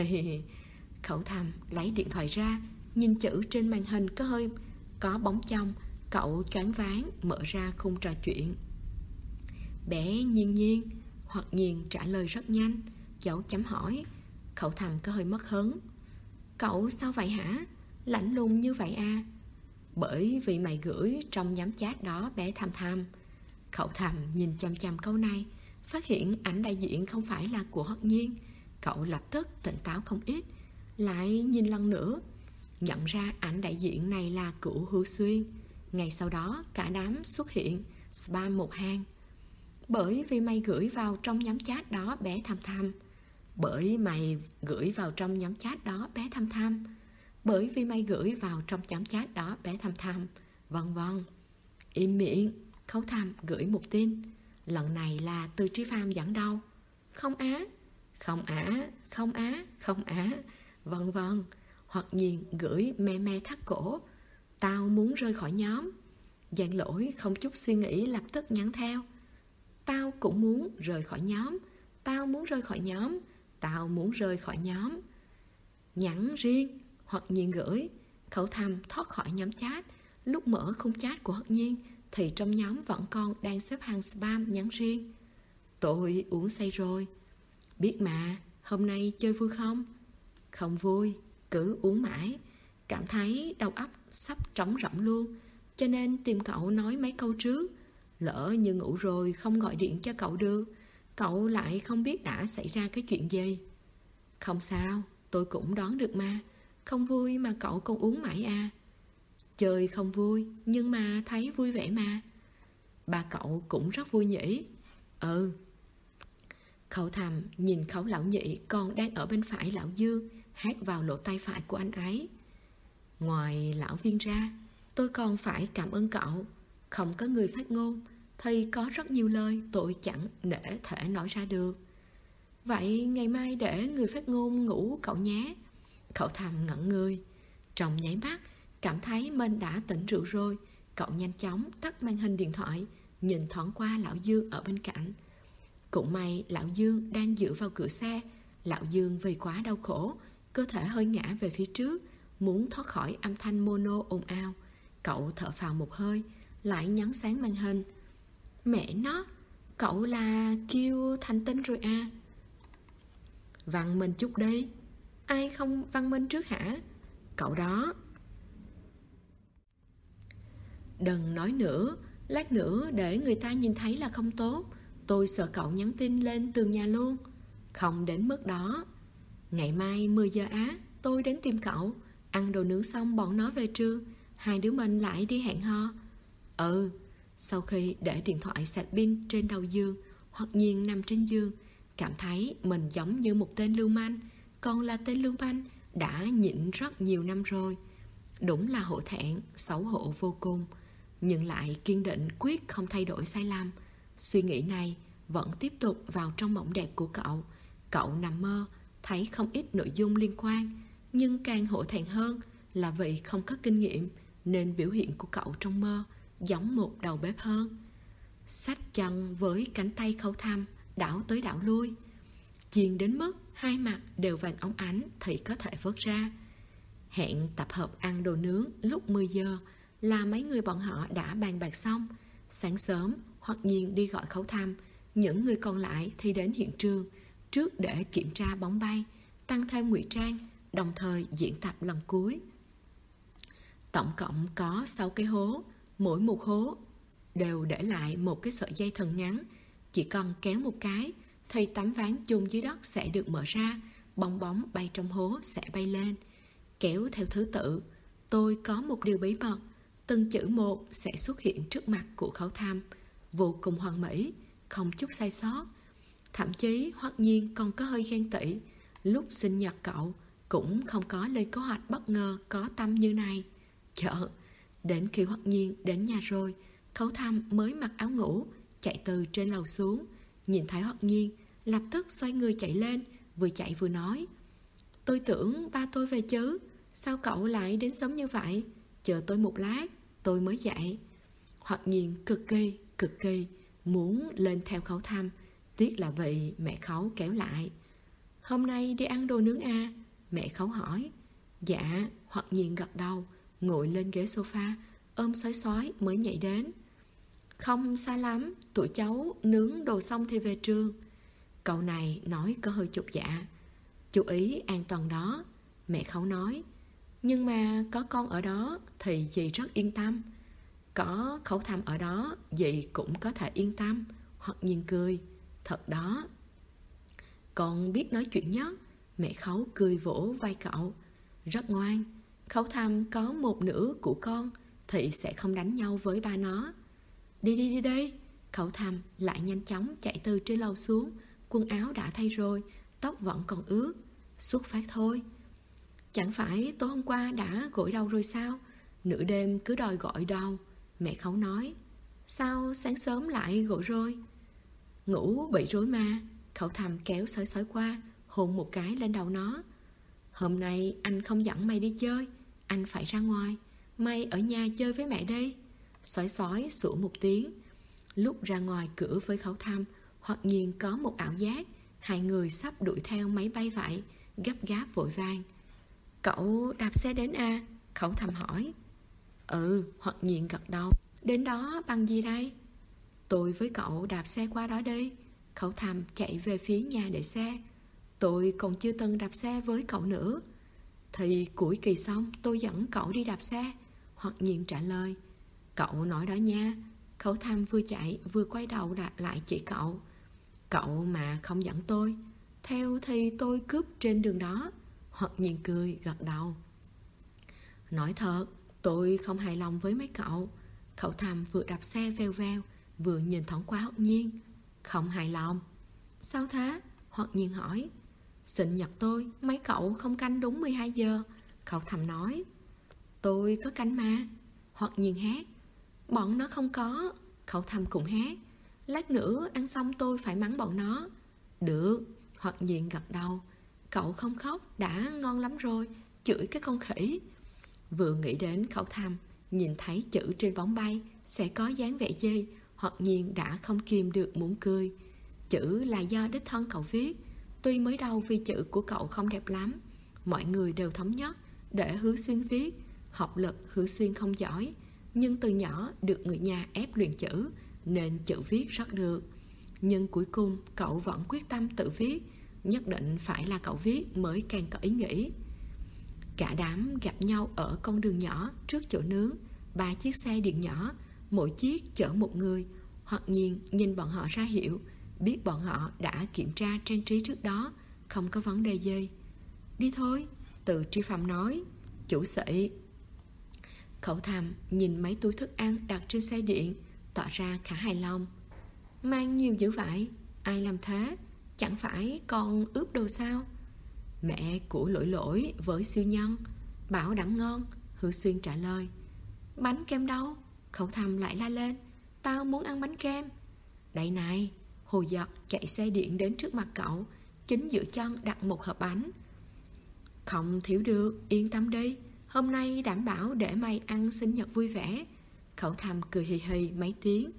[SPEAKER 2] Khấu Thăm lấy điện thoại ra, nhìn chữ trên màn hình có bóng trong. Cậu choáng váng mở ra khung trò chuyện. Bé Nhiên Nhiên. Hoặc Nhiên trả lời rất nhanh. Dấu chấm hỏi. Khấu Thăm có hơi mất hứng. Cậu sao vậy hả? Lạnh lùng như vậy à? Bởi vì mày gửi trong nhóm chat đó bé Tham Tham. Khấu Thăm nhìn chăm chăm câu này, phát hiện ảnh đại diện không phải là của Hoặc Nhiên. Cậu lập tức tỉnh táo không ít. Lại nhìn lần nữa, nhận ra ảnh đại diện này là Cửu Hữu Xuyên. Ngày sau đó cả đám xuất hiện spam một hàng. Bởi vì mày gửi vào trong nhóm chat đó bé Tham Tham. Bởi mày gửi vào trong nhóm chat đó bé Tham Tham. Bởi vì mày gửi vào trong nhóm chat đó bé Tham Tham. Vân vân. Im miệng. Khấu Thăm gửi một tin. Lần này là từ Trí Phàm dẫn đâu? Không á. Không á. Không á. Không á. Vân vân. Hoặc Nhiên gửi me me thắt cổ. Tao muốn rời khỏi nhóm. Giang Lỗi không chút suy nghĩ lập tức nhắn theo. Tao cũng muốn rời khỏi nhóm. Tao muốn rời khỏi nhóm. Tao muốn rời khỏi nhóm. Nhắn riêng. Hoặc Nhiên gửi. Khấu Thăm thoát khỏi nhóm chat. Lúc mở khung chat của Hoặc Nhiên thì trong nhóm vẫn còn đang xếp hàng spam nhắn riêng. Tôi uống say rồi. Biết mà, hôm nay chơi vui không? Không vui, cứ uống mãi. Cảm thấy đầu óc sắp trống rỗng luôn, cho nên tìm cậu nói mấy câu trước. Lỡ như ngủ rồi không gọi điện cho cậu được, cậu lại không biết đã xảy ra cái chuyện gì. Không sao, tôi cũng đoán được mà. Không vui mà cậu còn uống mãi à? Chơi không vui, nhưng mà thấy vui vẻ mà. Ba cậu cũng rất vui nhỉ? Ừ. Khấu Thăm nhìn Khấu lão nhị còn đang ở bên phải lão Dương, hát vào lỗ tai phải của anh ấy. Ngoài lão Viên ra, tôi còn phải cảm ơn cậu. Không có người phát ngôn thì có rất nhiều lời tôi chẳng để thể nói ra được. Vậy ngày mai để người phát ngôn ngủ cậu nhé. Khấu Thăm ngẩn người. Trong nháy mắt cảm thấy mình đã tỉnh rượu rồi. Cậu nhanh chóng tắt màn hình điện thoại, nhìn thoáng qua lão Dương ở bên cạnh. Cũng may lão Dương đang dựa vào cửa xe. Lão Dương vì quá đau khổ, cơ thể hơi ngã về phía trước, muốn thoát khỏi âm thanh mono ồn ào. Cậu thở phào một hơi, lại nhấn sáng màn hình. Mẹ nó, cậu là kêu thành tinh rồi à? Văn minh chút đi. Ai không văn minh trước hả? Cậu đó. Đừng nói nữa, lát nữa để người ta nhìn thấy là không tốt. Tôi sợ cậu nhắn tin lên tường nhà luôn. Không đến mức đó. Ngày mai 10 giờ á, tôi đến tìm cậu. Ăn đồ nướng xong bọn nó về trường, hai đứa mình lại đi hẹn hò. Ừ. Sau khi để điện thoại sạc pin trên đầu giường, Hoặc Nhiên nằm trên giường, cảm thấy mình giống như một tên lưu manh. Còn là tên lưu manh đã nhịn rất nhiều năm rồi. Đúng là hổ thẹn, xấu hổ vô cùng, nhưng lại kiên định quyết không thay đổi sai lầm. Suy nghĩ này vẫn tiếp tục vào trong mộng đẹp của cậu. Cậu nằm mơ, thấy không ít nội dung liên quan, nhưng càng hổ thẹn hơn là vì không có kinh nghiệm, nên biểu hiện của cậu trong mơ giống một đầu bếp hơn. Xách chân với cánh tay Khấu Thăm, đảo tới đảo lui, chiên đến mức hai mặt đều vàng óng ánh thì có thể vớt ra. Hẹn tập hợp ăn đồ nướng lúc 10 giờ là mấy người bọn họ đã bàn bạc xong. Sáng sớm, Hoặc Nhiên đi gọi Khấu Thăm, những người còn lại thì đến hiện trường trước để kiểm tra bóng bay, tăng thêm ngụy trang, đồng thời diễn tập lần cuối. Tổng cộng có 6 cái hố, mỗi một hố đều để lại một cái sợi dây thần ngắn. Chỉ cần kéo một cái thì tấm ván chôn dưới đất sẽ được mở ra, bong bóng bay trong hố sẽ bay lên. Kéo theo thứ tự. Tôi có một điều bí mật, từng chữ một sẽ xuất hiện trước mặt của Khấu Thăm, vô cùng hoàn mỹ, không chút sai sót. Thậm chí Hoặc Nhiên còn có hơi ghen tị. Lúc sinh nhật cậu cũng không có lên kế hoạch bất ngờ có tâm như này. chợ. Đến khi Hoặc Nhiên đến nhà rồi, Khấu Thăm mới mặc áo ngủ, chạy từ trên lầu xuống. Nhìn thấy Hoặc Nhiên, lập tức xoay người chạy lên, vừa chạy vừa nói: tôi tưởng ba tôi về chứ, sao cậu lại đến sớm như vậy? Chờ tôi một lát, tôi mới dậy. Hoặc Nhiên cực kỳ muốn lên theo Khấu Thăm, tiếc là vì mẹ Khấu kéo lại. Hôm nay đi ăn đồ nướng à? Mẹ Khấu hỏi. Dạ. Hoặc Nhiên gật đầu, ngồi lên ghế sofa, ôm xoái xoái mới nhảy đến. Không xa lắm, tụi cháu nướng đồ xong thì về trường. Cậu này nói có hơi chột dạ. Chú ý an toàn đó, mẹ Khấu nói. Nhưng mà có con ở đó thì dì rất yên tâm. Có Khấu Thăm ở đó, dì cũng có thể yên tâm. Hoặc Nhiên cười. Thật đó. Con biết nói chuyện nhất. Mẹ Khấu cười vỗ vai cậu. Rất ngoan. Khấu Thăm có một nửa của con thì sẽ không đánh nhau với ba nó. Đi đi. Khấu Thăm lại nhanh chóng chạy từ trên lầu xuống. Quần áo đã thay rồi, tóc vẫn còn ướt. Xuất phát thôi. Chẳng phải tối hôm qua đã gội đầu rồi sao? Nửa đêm cứ đòi gọi đầu. Mẹ Khấu nói. Sao sáng sớm lại gội rồi? Ngủ bị rối mà. Khấu Thăm kéo Sói Sói qua, hôn một cái lên đầu nó. Hôm nay anh không dẫn mày đi chơi, anh phải ra ngoài. Mày ở nhà chơi với mẹ đây. Sói Sói sủa một tiếng. Lúc ra ngoài cửa với Khấu Thăm, Hoặc Nhiên có một ảo giác hai người sắp đuổi theo máy bay vậy, gấp gáp vội vàng. Cậu đạp xe đến à? Khấu Thăm hỏi. Ừ. Hoặc Nhiên gật đầu. Đến đó bằng gì đây? Tôi với cậu đạp xe qua đó đi. Khấu Thăm chạy về phía nhà để xe. Tôi còn chưa từng đạp xe với cậu nữa. Thì cuối kỳ xong tôi dẫn cậu đi đạp xe. Hoặc Nhiên trả lời. Cậu nói đó nha. Khấu Thăm vừa chạy vừa quay đầu lại chỉ cậu. Cậu mà không dẫn tôi, theo thì tôi cướp trên đường đó. Hoặc Nhiên cười gật đầu. Nói thật, tôi không hài lòng với mấy cậu. Khấu Thăm vừa đạp xe veo veo, vừa nhìn thoáng qua Hoặc Nhiên. Không hài lòng. Sao thế? Hoặc Nhiên hỏi. Sinh nhật tôi, mấy cậu không canh đúng 12 giờ. Khấu Thăm nói. Tôi có canh mà. Hoặc Nhiên hét. Bọn nó không có. Khấu Thăm cũng hét. Lát nữa ăn xong tôi phải mắng bọn nó. Được. Hoặc Nhiên gật đầu. Cậu không khóc đã ngon lắm rồi. Chửi cái con khỉ. Vừa nghĩ đến Khấu Thăm nhìn thấy chữ trên bóng bay sẽ có dáng vẻ gì, Hoặc Nhiên đã không kìm được muốn cười. Chữ là do đích thân cậu viết. Tuy mới đầu vì chữ của cậu không đẹp lắm, mọi người đều thống nhất để Hứa Xuyên viết. Học lực Hứa Xuyên không giỏi, nhưng từ nhỏ được người nhà ép luyện chữ nên chữ viết rất được. Nhưng cuối cùng cậu vẫn quyết tâm tự viết. Nhất định phải là cậu viết mới càng có ý nghĩ. Cả đám gặp nhau ở con đường nhỏ trước chỗ nướng. 3 chiếc xe điện nhỏ, mỗi chiếc chở một người. Hoặc Nhiên nhìn bọn họ ra hiệu, biết bọn họ đã kiểm tra trang trí trước đó, không có vấn đề gì. Đi thôi. Từ Tri Phạm nói. Chủ sĩ. Khấu Thăm nhìn mấy túi thức ăn đặt trên xe điện, tỏ ra khá hài lòng. Mang nhiều dữ vậy? Ai làm thế? Chẳng phải còn ướp đồ sao? Mẹ của Lỗi Lỗi với siêu nhân, bảo đảm ngon. Hứa Xuyên trả lời. Bánh kem đâu? Khấu Thăm lại la lên. Tao muốn ăn bánh kem. Đây này. Hồ Giật chạy xe điện đến trước mặt cậu, chính giữa chân đặt một hộp bánh. Không thiếu được, yên tâm đi. Hôm nay đảm bảo để mày ăn sinh nhật vui vẻ. Khấu Thăm cười hì hì mấy tiếng.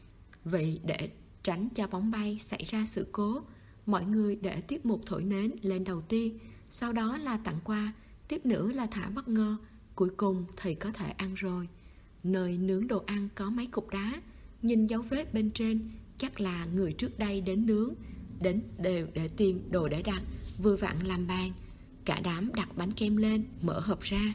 [SPEAKER 2] Vì để tránh cho bóng bay xảy ra sự cố, mọi người để tiết mục thổi nến lên đầu tiên, sau đó là tặng quà, tiếp nữa là thả bất ngờ, cuối cùng thì có thể ăn rồi. Nơi nướng đồ ăn có mấy cục đá, nhìn dấu vết bên trên chắc là người trước đây đến nướng, đến đều để tìm đồ để đặt, vừa vặn làm bàn. Cả đám đặt bánh kem lên, mở hộp ra.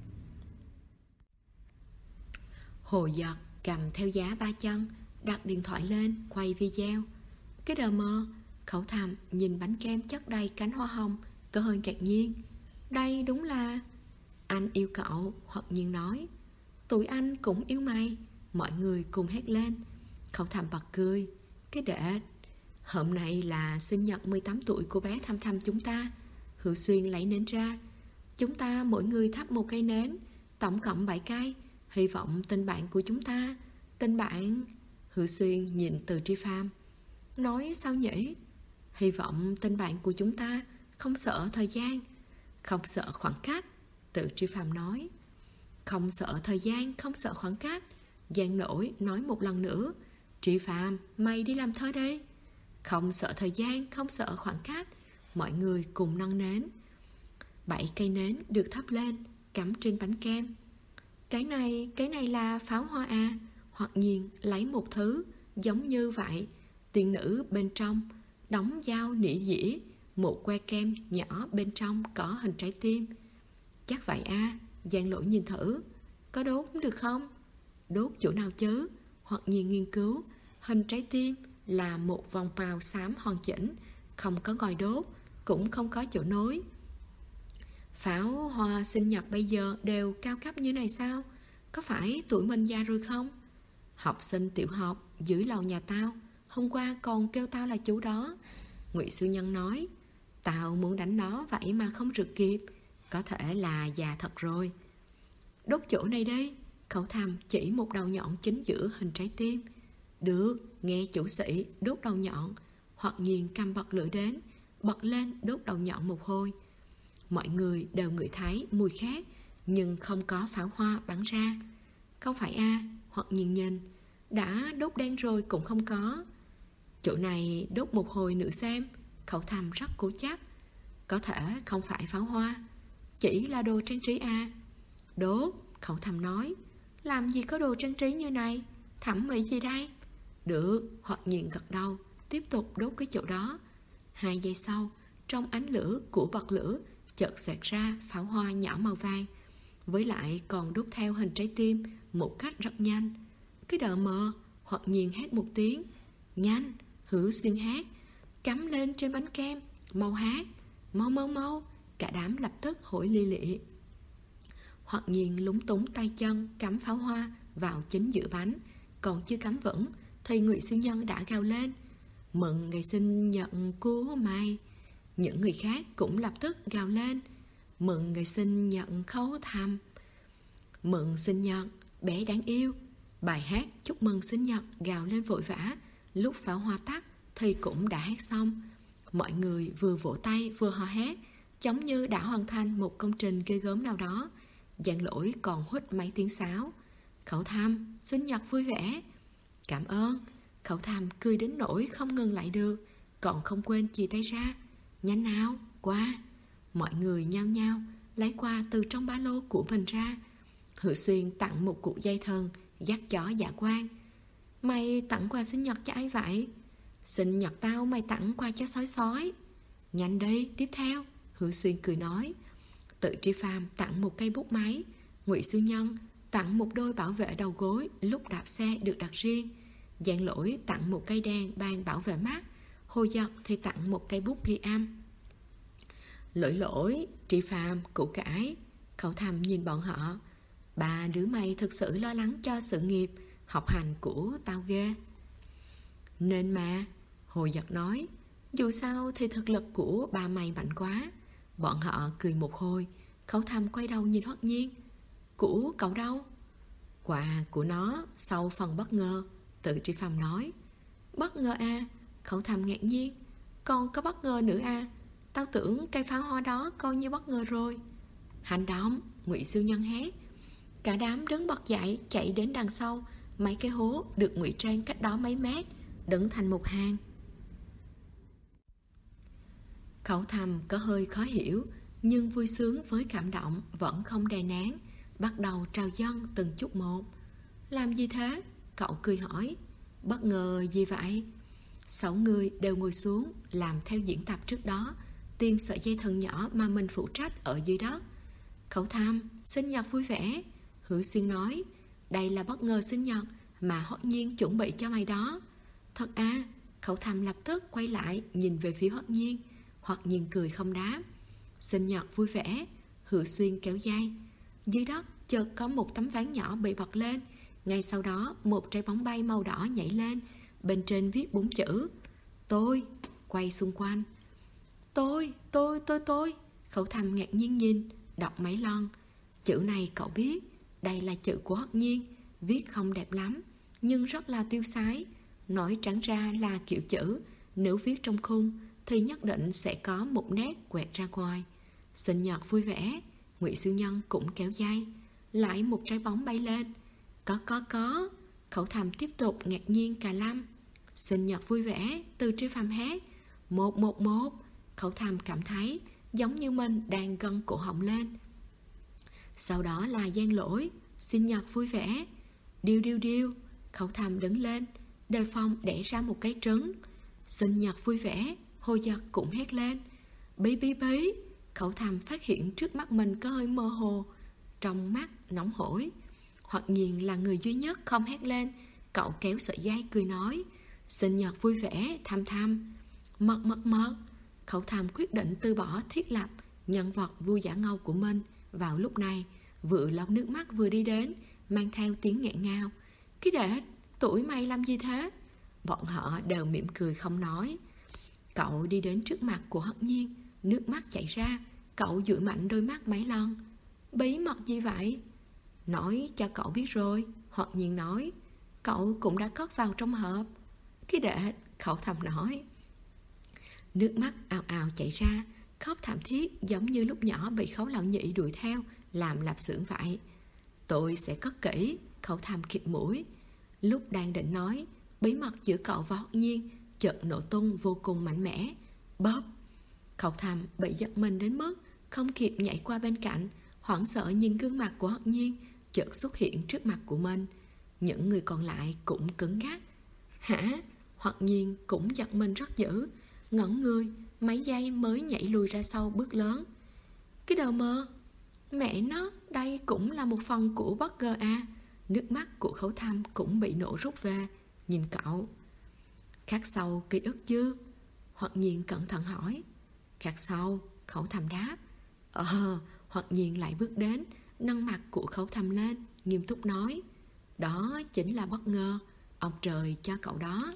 [SPEAKER 2] Hồ Giật cầm theo giá 3 chân, đặt điện thoại lên, quay video. Cái đờ mờ. Khấu Thăm nhìn bánh kem chất đầy cánh hoa hồng, có hơi ngạc nhiên. Đây đúng là... Anh yêu cậu. Hoặc Nhiên nói. Tụi anh cũng yêu mày. Mọi người cùng hét lên. Khấu Thăm bật cười. Cái đệ. Hôm nay là sinh nhật 18 tuổi của bé Thăm Thăm chúng ta. Hữu Xuyên lấy nến ra. Chúng ta mỗi người thắp một cây nến, tổng cộng 7 cây. Hy vọng tình bạn của chúng ta. Tình bạn... Hữu Xuyên nhìn Từ Tri Phàm. Nói sao nhỉ? Hy vọng tình bạn của chúng ta không sợ thời gian, không sợ khoảng cách. Từ Tri Phàm nói. Không sợ thời gian, không sợ khoảng cách. Giang Nổi nói một lần nữa. Tri Phàm, mày đi làm thơ đi. Không sợ thời gian, không sợ khoảng cách. Mọi người cùng nâng nến. 7 cây nến được thắp lên, cắm trên bánh kem. Cái này là pháo hoa à? Hoặc nhiên lấy một thứ giống như vậy. Tiên nữ bên trong đóng dao nĩa dĩa, một que kem nhỏ bên trong có hình trái tim. Chắc vậy à? Giang Lỗi nhìn thử. Có đốt được không? Đốt chỗ nào chứ? Hoặc nhiên nghiên cứu. Hình trái tim là một vòng màu xám hoàn chỉnh, không có ngòi đốt, cũng không có chỗ nối. Pháo hoa sinh nhật bây giờ đều cao cấp như này sao? Có phải tuổi mình già rồi không? Học sinh tiểu học dưới lầu nhà tao hôm qua còn kêu tao là chú đó. Ngụy Sư Nhân nói. Tao muốn đánh nó vậy mà không rượt kịp. Có thể là già thật rồi. Đốt chỗ này đi. Cậu Thầm chỉ một đầu nhọn chính giữa hình trái tim. Được, nghe chủ sĩ đốt đầu nhọn. Hoặc nhiên cầm bật lửa đến, bật lên đốt đầu nhọn một hồi. Mọi người đều ngửi thấy mùi khác, nhưng không có pháo hoa bắn ra. Không phải à? Hoặc nhiên nhìn. Đã đốt đen rồi cũng không có. Chỗ này đốt một hồi nữa xem. Cậu Thầm rất cố chấp. Có thể không phải pháo hoa, chỉ là đồ trang trí à? Đốt, Cậu Thầm nói. Làm gì có đồ trang trí như này? Thẩm mỹ gì đây? Được, Hoặc nhiên gật đầu, tiếp tục đốt cái chỗ đó. 2 giây sau, trong ánh lửa của bật lửa chợt xẹt ra pháo hoa nhỏ màu vàng, với lại còn đốt theo hình trái tim một cách rất nhanh. Cái đờ mờ, Hoặc nhiên hét một tiếng. Nhanh, Hữu Xuyên hét. Cắm lên trên bánh kem, mau hát, mau mau mau. Cả đám lập tức hổi li lịa. Hoặc nhiên lúng túng tay chân cắm pháo hoa vào chính giữa bánh. Còn chưa cắm vững thì Ngụy Siêu Nhân đã gào lên. Mừng ngày sinh nhật của mày. Những người khác cũng lập tức gào lên. Mừng ngày sinh nhật Khấu Thầm. Mừng sinh nhật bé đáng yêu. Bài hát chúc mừng sinh nhật gào lên vội vã. Lúc pháo hoa tắt thì cũng đã hát xong. Mọi người vừa vỗ tay vừa hò hét, giống như đã hoàn thành một công trình ghê gớm nào đó. Giang Lỗi còn huýt mấy tiếng sáo. Cậu Thầm, sinh nhật vui vẻ. Cảm ơn. Cậu Thầm cười đến nỗi không ngừng lại được, còn không quên chia tay ra. Nhanh nào, qua. Mọi người nhao nhao lấy quà từ trong ba lô của mình ra. Hữu Xuyên tặng một cụ dây thần dắt chó Dạ Quang. Mày tặng quà sinh nhật cho ai vậy? Sinh nhật tao mày tặng quà cho sói sói. Nhanh đi, tiếp theo. Hữu Xuyên cười nói. Tự Tri Phàm tặng một cây bút máy. Ngụy Sư Nhân tặng một đôi bảo vệ đầu gối lúc đạp xe được đặt riêng. Giang Lỗi tặng một cây đèn bàn bảo vệ mắt. Hồ Giật thì tặng một cây bút ghi âm. Lỗi, Tri Phàm, củ cải. Cậu Thầm nhìn bọn họ. Ba đứa mày thực sự lo lắng cho sự nghiệp học hành của tao ghê. Nên mà, Hồ Giật nói. Dù sao thì thực lực của ba mày mạnh quá. Bọn họ cười một hồi. Cậu Thầm quay đầu nhìn Hoắc Nhiên. Của cậu đâu? Quà của nó sau phần bất ngờ. Tự Tri Phàm nói. Bất ngờ à? Cậu Thầm ngạc nhiên. Còn có bất ngờ nữa à? Tao tưởng cây pháo hoa đó coi như bất ngờ rồi. Hành động, Ngụy Siêu Nhân hét. Cả đám đứng bật dậy chạy đến đằng sau. Mấy cái hố được ngụy trang cách đó mấy mét, đứng thành một hàng. Cậu Thầm có hơi khó hiểu, nhưng vui sướng với cảm động vẫn không đè nén, bắt đầu trào dâng từng chút một. Làm gì thế? Cậu cười hỏi. Bất ngờ gì vậy? 6 người đều ngồi xuống làm theo diễn tập trước đó, tìm sợi dây thần nhỏ mà mình phụ trách ở dưới đất. Cậu Thầm, sinh nhật vui vẻ. Hữu Xuyên nói. Đây là bất ngờ sinh nhật mà Hoắc Nhiên chuẩn bị cho mày đó. Thật à? Cậu Thầm lập tức quay lại nhìn về phía Hoắc Nhiên. Hoắc Nhiên cười không đáp. Sinh nhật vui vẻ. Hữu Xuyên kéo dây. Dưới đất chợt có một tấm ván nhỏ bị bật lên. Ngay sau đó một trái bóng bay màu đỏ nhảy lên. Bên trên viết 4 chữ. Tôi. Quay xung quanh. Tôi. Cậu Thầm ngạc nhiên nhìn, đọc mấy lần. Chữ này cậu biết. đây là chữ của Hất Nhiên, viết không đẹp lắm, nhưng rất là tiêu sái. Nói trắng ra là kiểu chữ, nếu viết trong khung thì nhất định sẽ có một nét quẹt ra ngoài. Sinh nhật vui vẻ. Ngụy Siêu Nhân cũng kéo dây. Lại một trái bóng bay lên. Có. Khẩu Thầm tiếp tục ngạc nhiên cà lâm. Sinh nhật vui vẻ. Từ Tri Phàm hét 111. Khẩu Thầm cảm thấy giống như mình đang gân cổ họng lên. Sau đó là Giang Lỗi. Sinh nhật vui vẻ. Điêu. Khẩu Thầm đứng lên, đề phòng đẻ ra một cái trứng. Sinh nhật vui vẻ. Hồ Giật cũng hét lên. Bí. Khẩu Thầm phát hiện trước mắt mình có hơi mơ hồ, trong mắt nóng hổi. Hoặc Nhiên là người duy nhất không hét lên. Cậu kéo sợi dây cười nói. Sinh nhật vui vẻ. Thầm. Mật. Khẩu Thầm quyết định từ bỏ thiết lập nhân vật vui giả ngâu của mình. Vào lúc này, vừa lau nước mắt vừa đi đến, mang theo tiếng nghẹn ngào. Cái đệ, tuổi mày làm gì thế? Bọn họ đều mỉm cười không nói. Cậu đi đến trước mặt của Hất Nhiên, nước mắt chảy ra. Cậu dụi mạnh đôi mắt mấy lần. Bí mật gì vậy? Nói cho cậu biết rồi. Hất Nhiên nói. Cậu cũng đã cất vào trong hộp. Cái đệ, Khẩu Thầm nói. Nước mắt ào ào chảy ra, khóc thảm thiết giống như lúc nhỏ bị Khấu Lão Nhị đuổi theo làm lạp xưởng vậy. Tôi sẽ cất kỹ. Khẩu Thầm khịt mũi. Lúc đang định nói, bí mật giữa cậu và Hất Nhiên chợt nổ tung vô cùng mạnh mẽ. Bóp. Khẩu Thầm bị giật mình đến mức không kịp nhảy qua bên cạnh, hoảng sợ nhìn gương mặt của Hất Nhiên chợt xuất hiện trước mặt của mình. Những người còn lại cũng cứng ngắc. Hả? Hất Nhiên cũng giật mình rất dữ, ngẩn người mấy giây mới nhảy lùi ra sau bước lớn. Cái đồ mơ. Mẹ nó, đây cũng là một phần của Burger à. Nước mắt của Khẩu Thầm cũng bị nổ rút về. Nhìn cậu. Khắc sâu ký ức chứ? Hoặc Nhiên cẩn thận hỏi. Khắc sâu. Khẩu Thầm đáp. Hoặc Nhiên lại bước đến, nâng mặt của Khẩu Thầm lên, nghiêm túc nói. Đó chính là bất ngờ. Ông trời cho cậu đó.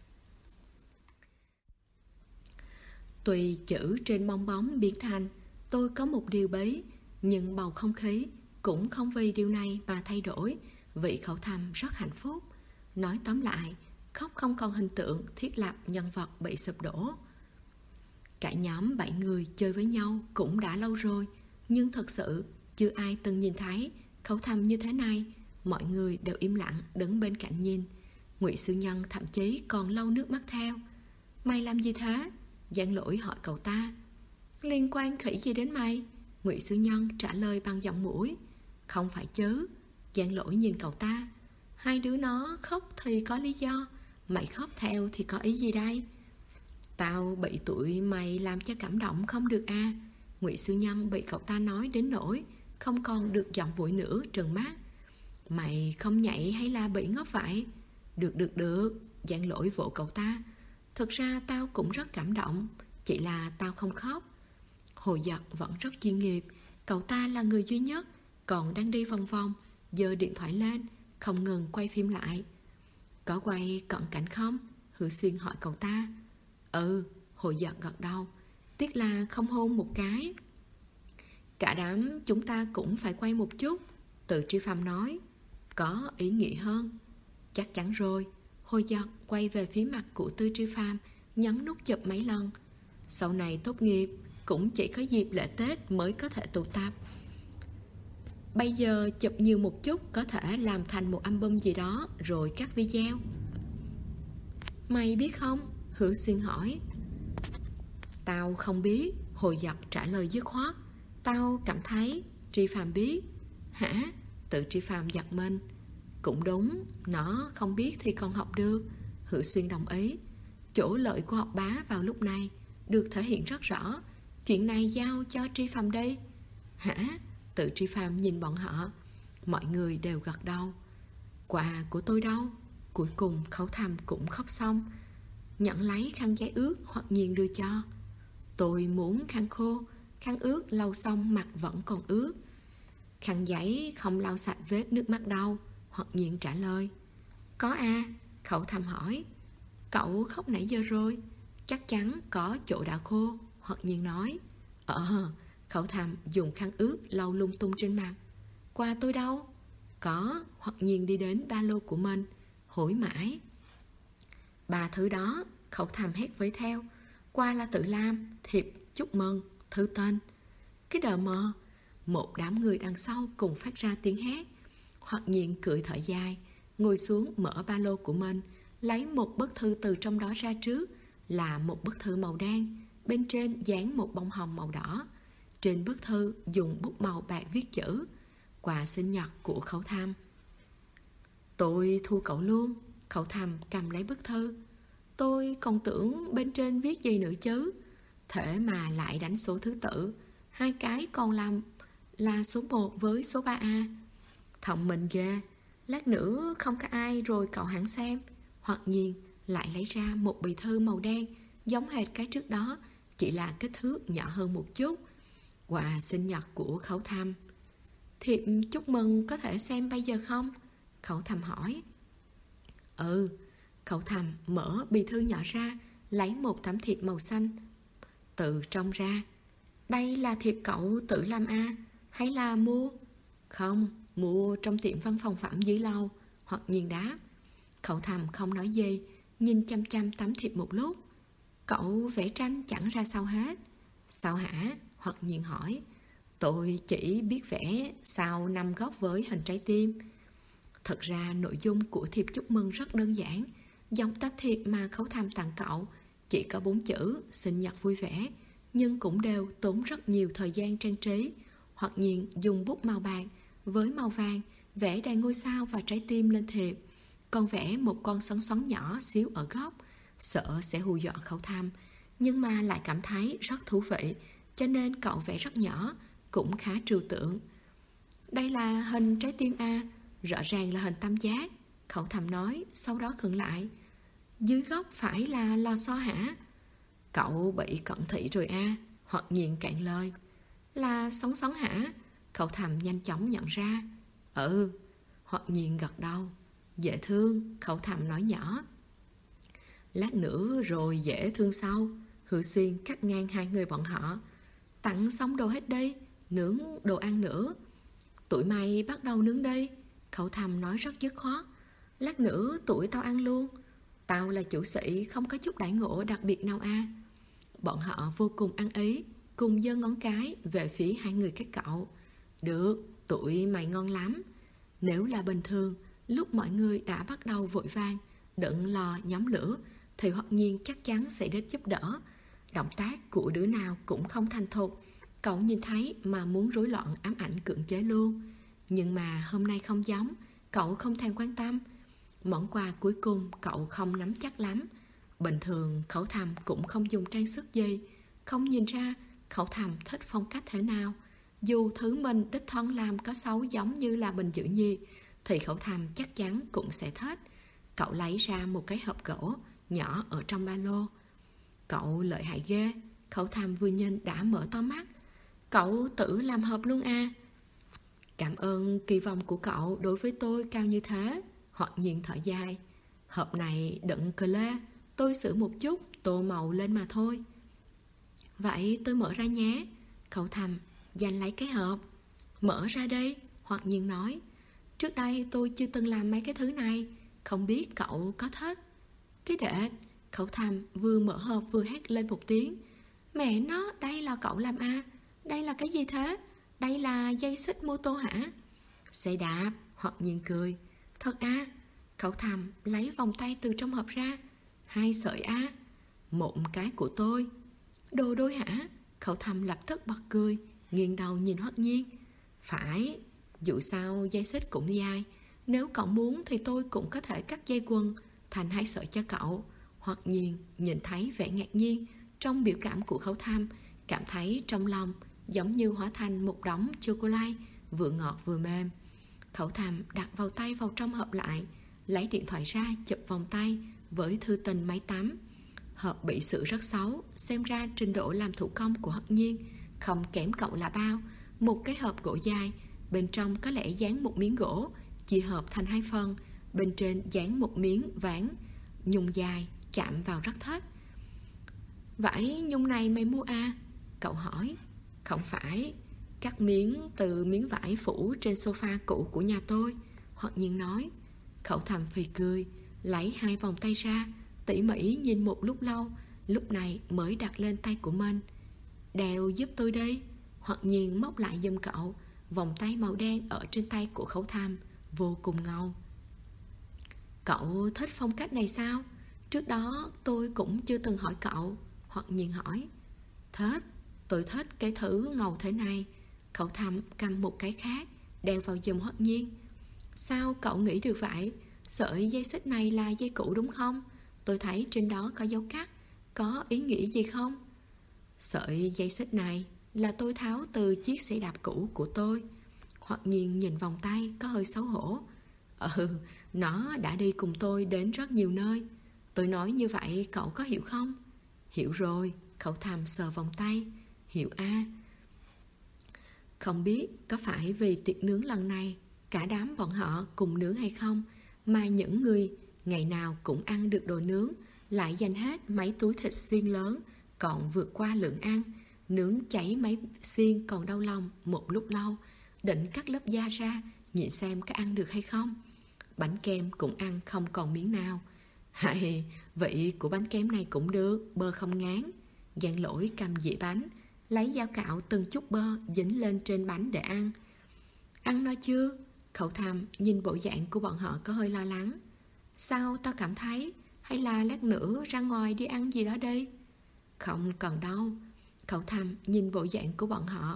[SPEAKER 2] Tùy chữ trên bong bóng biến thành tôi có một điều bí, nhưng bầu không khí cũng không vì điều này mà thay đổi. Vị Khẩu Thầm rất hạnh phúc. Nói tóm lại, khóc không còn hình tượng thiết lập nhân vật bị sụp đổ. Cả nhóm 7 người chơi với nhau cũng đã lâu rồi, nhưng thật sự chưa ai từng nhìn thấy Khẩu Thầm như thế này. Mọi người đều im lặng đứng bên cạnh nhìn. Ngụy Siêu Nhân thậm chí còn lau nước mắt theo. Mày làm gì thế? Giang Lỗi hỏi cậu ta. Liên quan khỉ gì đến mày? Ngụy Siêu Nhân trả lời bằng giọng mũi. Không phải chứ. Giang Lỗi nhìn cậu ta. Hai đứa nó khóc thì có lý do, mày khóc theo thì có ý gì đây? Tao bị tụi mày làm cho cảm động không được à? Ngụy Siêu Nhân bị cậu ta nói đến nỗi không còn được giọng bụi nữa, trừng mắt. Mày không nhảy hay là bị ngốc vậy? Được. Giang Lỗi vỗ cậu ta. Thực ra tao cũng rất cảm động, chỉ là tao không khóc. Hồ Giật vẫn rất chuyên nghiệp. Cậu ta là người duy nhất còn đang đi vòng vòng, giơ điện thoại lên, không ngừng quay phim lại. Có quay cận cảnh không? Hứa Xuyên hỏi cậu ta. Hồ Giật gật đầu. Tiếc là không hôn một cái. Cả đám chúng ta cũng phải quay một chút. Từ Tri Phàm nói. Có ý nghĩa hơn. Chắc chắn rồi. Hồ Giật quay về phía mặt của Tư Tri Phàm, nhấn nút chụp mấy lần. Sau này tốt nghiệp cũng chỉ có dịp lễ Tết mới có thể tụ tập. Bây giờ chụp nhiều một chút có thể làm thành một album gì đó rồi cắt video. Mày biết không? Hứa Xuyên hỏi. Tao không biết. Hồ Giật trả lời dứt khoát. Tao cảm thấy Tri Phàm biết. Hả? Tự Tri Phàm giật mình. Cũng đúng, nó không biết thì còn học được. Hứa Xuyên đồng ý. Chỗ lợi của học bá vào lúc này được thể hiện rất rõ. Chuyện này giao cho Tri Phàm đi. Hả? Tự Tri Phàm nhìn bọn họ. Mọi người đều gật đầu. Quà của tôi đâu? Cuối cùng Khẩu Thầm cũng khóc xong, nhận lấy khăn giấy ướt Hoặc Nhiên đưa cho. Tôi muốn khăn khô. Khăn ướt lau xong mặt vẫn còn ướt. Khăn giấy không lau sạch vết nước mắt đâu. Hoặc Nhiên trả lời. Có à? Khẩu Thầm hỏi. Cậu khóc nãy giờ rồi. Chắc chắn có chỗ đã khô. Hoặc Nhiên nói. Khẩu Thầm dùng khăn ướt lau lung tung trên mặt. Quà tôi đâu? Có, hoặc nhiên đi đến ba lô của mình, hỏi mãi. 3 thứ đó, cậu thầm hét với theo. Qua là tự làm, thiệp chúc mừng, thư tên. Cái đờ mờ, một đám người đằng sau cùng phát ra tiếng hét. Hoặc nhiên cười thở dài, ngồi xuống mở ba lô của mình, lấy một bức thư từ trong đó ra trước. Là một bức thư màu đen, bên trên dán một bông hồng màu đỏ. Trên bức thư dùng bút màu bạc viết chữ: quà sinh nhật của Khẩu Thăm. Tôi thu cậu luôn. Khẩu Thăm cầm lấy bức thư. Tôi còn tưởng bên trên viết gì nữa chứ. Thế mà lại đánh số thứ tự. 2 cái còn làm là số 1 với số 3A. Thông minh ghê. Lát nữa không có ai rồi cậu hẳn xem. Hoặc nhiên lại lấy ra một bì thư màu đen, giống hệt cái trước đó, chỉ là kích thước nhỏ hơn một chút. Quà sinh nhật của Khẩu Thăm. Thiệp chúc mừng có thể xem bây giờ không? Khẩu Thăm hỏi. Khẩu Thăm mở bì thư nhỏ ra, lấy một tấm thiệp màu xanh từ trong ra. Đây là thiệp cậu tự làm hay là mua? Không, mua trong tiệm văn phòng phẩm dưới lầu. Hoặc nhiên đáp. Khẩu Thăm không nói gì, nhìn chăm chăm tấm thiệp một lúc. Cậu vẽ tranh chẳng ra sao hết. Sao hả? Hoặc nhiên hỏi. Tôi chỉ biết vẽ sao 5 góc với hình trái tim. Thật ra nội dung của thiệp chúc mừng rất đơn giản, giống tấm thiệp mà Khẩu Thăm tặng cậu, chỉ có 4 chữ sinh nhật vui vẻ, nhưng cũng đều tốn rất nhiều thời gian trang trí. Hoặc nhiên dùng bút màu bạc với màu vàng vẽ đầy ngôi sao và trái tim lên thiệp, còn vẽ một con xoắn xoắn nhỏ xíu ở góc, sợ sẽ hù dọa Khẩu Thăm, nhưng mà lại cảm thấy rất thú vị, cho nên cậu vẽ rất nhỏ, cũng khá trừu tượng. Đây là hình trái tim rõ ràng là hình tam giác. Khẩu Thăm nói, sau đó khựng lại. Dưới góc phải là lò xo hả? Cậu bị cận thị rồi Hoặc nhiên cạn lời. Là xoắn xoắn hả? Khẩu Thăm nhanh chóng nhận ra. Hoặc nhiên gật đầu. Dễ thương, Khẩu Thăm nói nhỏ. Lát nữa rồi dễ thương sau. Hữu Xuyên cắt ngang hai người bọn họ. Tặng xong đồ hết đi, nướng đồ ăn nữa. Tụi mày bắt đầu nướng đi. Khẩu Thăm nói rất dứt khoát. Lát nữa tụi tao ăn luôn. Tao là chủ sĩ, không có chút đãi ngộ đặc biệt nào Bọn họ vô cùng ăn ý, cùng giơ ngón cái về phía hai người các cậu. Được, tụi mày ngon lắm. Nếu là bình thường, lúc mọi người đã bắt đầu vội vàng đựng lò nhóm lửa, thì Hoặc nhiên chắc chắn sẽ đến giúp đỡ. Động tác của đứa nào cũng không thành thục, cậu nhìn thấy mà muốn rối loạn ám ảnh cưỡng chế luôn. Nhưng mà hôm nay không giống, cậu không thèm quan tâm. Món quà cuối cùng cậu không nắm chắc lắm. Bình thường Khẩu Thăm cũng không dùng trang sức gì, không nhìn ra Khẩu Thăm thích phong cách thế nào. Dù thứ mình đích thân làm có xấu giống như là bình giữ nhiệt, thì Khẩu Thăm chắc chắn cũng sẽ thích. Cậu lấy ra một cái hộp gỗ nhỏ ở trong ba lô. Cậu lợi hại ghê. Khẩu Thăm vừa nhìn đã mở to mắt. Cậu tự làm hộp luôn Cảm ơn kỳ vọng của cậu đối với tôi cao như thế. Hoặc nhiên thở dài. Hộp này đựng cờ lê, tôi sửa một chút, tô màu lên mà thôi. Vậy tôi mở ra nhé. Khẩu Thăm giành lấy cái hộp. Mở ra đây. Hoặc nhiên nói. Trước đây tôi chưa từng làm mấy cái thứ này, không biết cậu có thích. Cái đệ. Khẩu Thăm vừa mở hộp vừa hét lên một tiếng. Mẹ nó, đây là cậu làm Đây là cái gì thế? Đây là dây xích mô tô hả? Xe đạp. Hoặc nhiên cười. Thật Khẩu Thăm lấy vòng tay từ trong hộp ra. 2 sợi Một cái của tôi. Đồ đôi hả? Khẩu Thăm lập tức bật cười, nghiêng đầu nhìn Hoặc nhiên. Phải, dù sao dây xích cũng dài, nếu cậu muốn thì tôi cũng có thể cắt dây quần thành 2 sợi cho cậu. Hoặc nhiên nhìn thấy vẻ ngạc nhiên trong biểu cảm của Khẩu Thăm, cảm thấy trong lòng giống như hóa thành một đống chocolate, vừa ngọt vừa mềm. Khẩu Thăm đặt vào tay vào trong hộp lại, lấy điện thoại ra chụp vòng tay với thư tình máy tắm. Hộp bị sửa rất xấu, xem ra trình độ làm thủ công của Hoặc nhiên không kém cậu là bao. Một cái hộp gỗ dài, bên trong có lẽ dán một miếng gỗ, chia hộp thành 2 phần, bên trên dán một miếng ván nhung dài, chạm vào rất thích. Vải nhung này mày mua Cậu hỏi. Không phải, cắt miếng từ miếng vải phủ trên sofa cũ của nhà tôi. Hoặc Nhiên nói. Khẩu Thầm phì cười, lấy hai vòng tay ra, tỉ mỉ nhìn một lúc lâu, lúc này mới đặt lên tay của mình. Đeo giúp tôi đi. Hoặc Nhiên móc lại giùm cậu. Vòng tay màu đen ở trên tay của Khẩu Thầm vô cùng ngầu. Cậu thích phong cách này sao? Trước đó tôi cũng chưa từng hỏi cậu. Hoặc Nhiên hỏi. Thích, tôi thích cái thứ ngầu thế này. Khẩu Thầm cầm một cái khác, đeo vào giùm Hoặc Nhiên. Sao cậu nghĩ được vậy? Sợi dây xích này là dây cũ đúng không? Tôi thấy trên đó có dấu cắt. Có ý nghĩa gì không? Sợi dây xích này là tôi tháo từ chiếc xe đạp cũ của tôi. Hoặc Nhiên nhìn vòng tay có hơi xấu hổ. Nó đã đi cùng tôi đến rất nhiều nơi. Tôi nói như vậy cậu có hiểu không? Hiểu rồi. Khẩu Thầm sờ vòng tay. Hiểu a. Không biết có phải vì tiệc nướng lần này cả đám bọn họ cùng nướng hay không, mà những người ngày nào cũng ăn được đồ nướng lại dành hết mấy túi thịt xiên lớn, còn vượt qua lượng ăn, nướng cháy mấy xiên còn đau lòng một lúc lâu, định cắt lớp da ra, nhìn xem có ăn được hay không. Bánh kem cũng ăn không còn miếng nào. Hay, vị của bánh kem này cũng được, bơ không ngán. Giang Lỗi cầm dĩa bánh, lấy dao cạo từng chút bơ dính lên trên bánh để ăn. Ăn no chưa? Khẩu Thầm nhìn bộ dạng của bọn họ có hơi lo lắng. Sao tao cảm thấy? Hay là lát nữa ra ngoài đi ăn gì đó đi? Không cần đâu. Khẩu Thầm nhìn bộ dạng của bọn họ.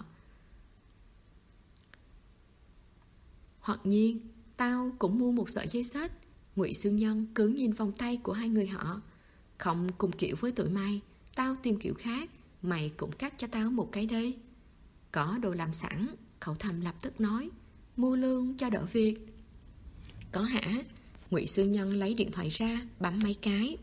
[SPEAKER 2] Hoặc Nhiên, tao cũng mua một sợi dây xích. Ngụy Sương Nhân cứ nhìn vòng tay của hai người họ. Không cùng kiểu với tụi mày, tao tìm kiểu khác. Mày cũng cắt cho tao một cái đi. Có đồ làm sẵn. Khẩu Thầm lập tức nói. Mua lương cho đỡ việc. Có hả? Ngụy Sương Nhân lấy điện thoại ra, bấm mấy cái.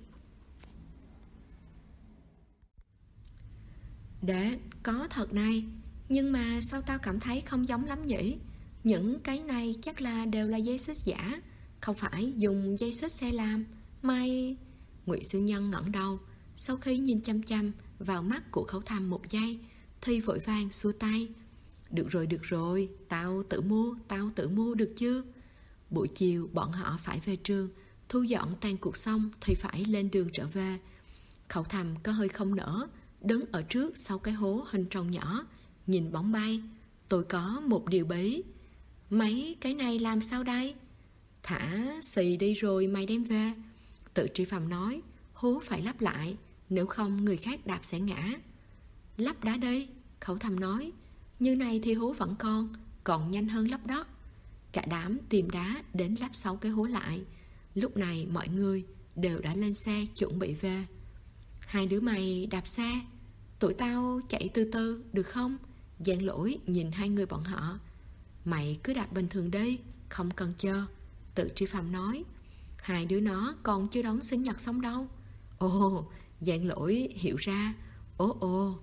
[SPEAKER 2] Để, có thật này. Nhưng mà sao tao cảm thấy không giống lắm nhỉ? Những cái này chắc là đều là dây xích giả, không phải dùng dây xích xe làm. Mày... Ngụy Sương Nhân ngẩng đầu, sau khi nhìn chăm chăm vào mắt của Khẩu Thầm một giây thì vội vàng xua tay. Được rồi, tao tự mua được chưa? Buổi chiều bọn họ phải về trường, thu dọn tàn cuộc xong thì phải lên đường trở về. Khẩu Thầm có hơi không nỡ, đứng ở trước sau cái hố hình tròn nhỏ, nhìn bóng bay. Tôi có một điều bí. Mấy cái này làm sao đây? Thả xì đi rồi mày đem về. Tự Tri Phạm nói, hố phải lắp lại, nếu không người khác đạp sẽ ngã. Lắp đá đi, Khẩu Thầm nói. Như này thì hố vẫn còn nhanh hơn lắp đất. Cả đám tìm đá đến lắp 6 cái hố lại. Lúc này mọi người đều đã lên xe chuẩn bị về. Hai đứa mày đạp xe, tụi tao chạy từ từ được không? Giang Lỗi nhìn hai người bọn họ. Mày cứ đạp bình thường đi, không cần chờ. Tự Tri Phạm nói. Hai đứa nó còn chưa đón sinh nhật xong đâu. Ồ, Giang Lỗi hiểu ra. Ồ.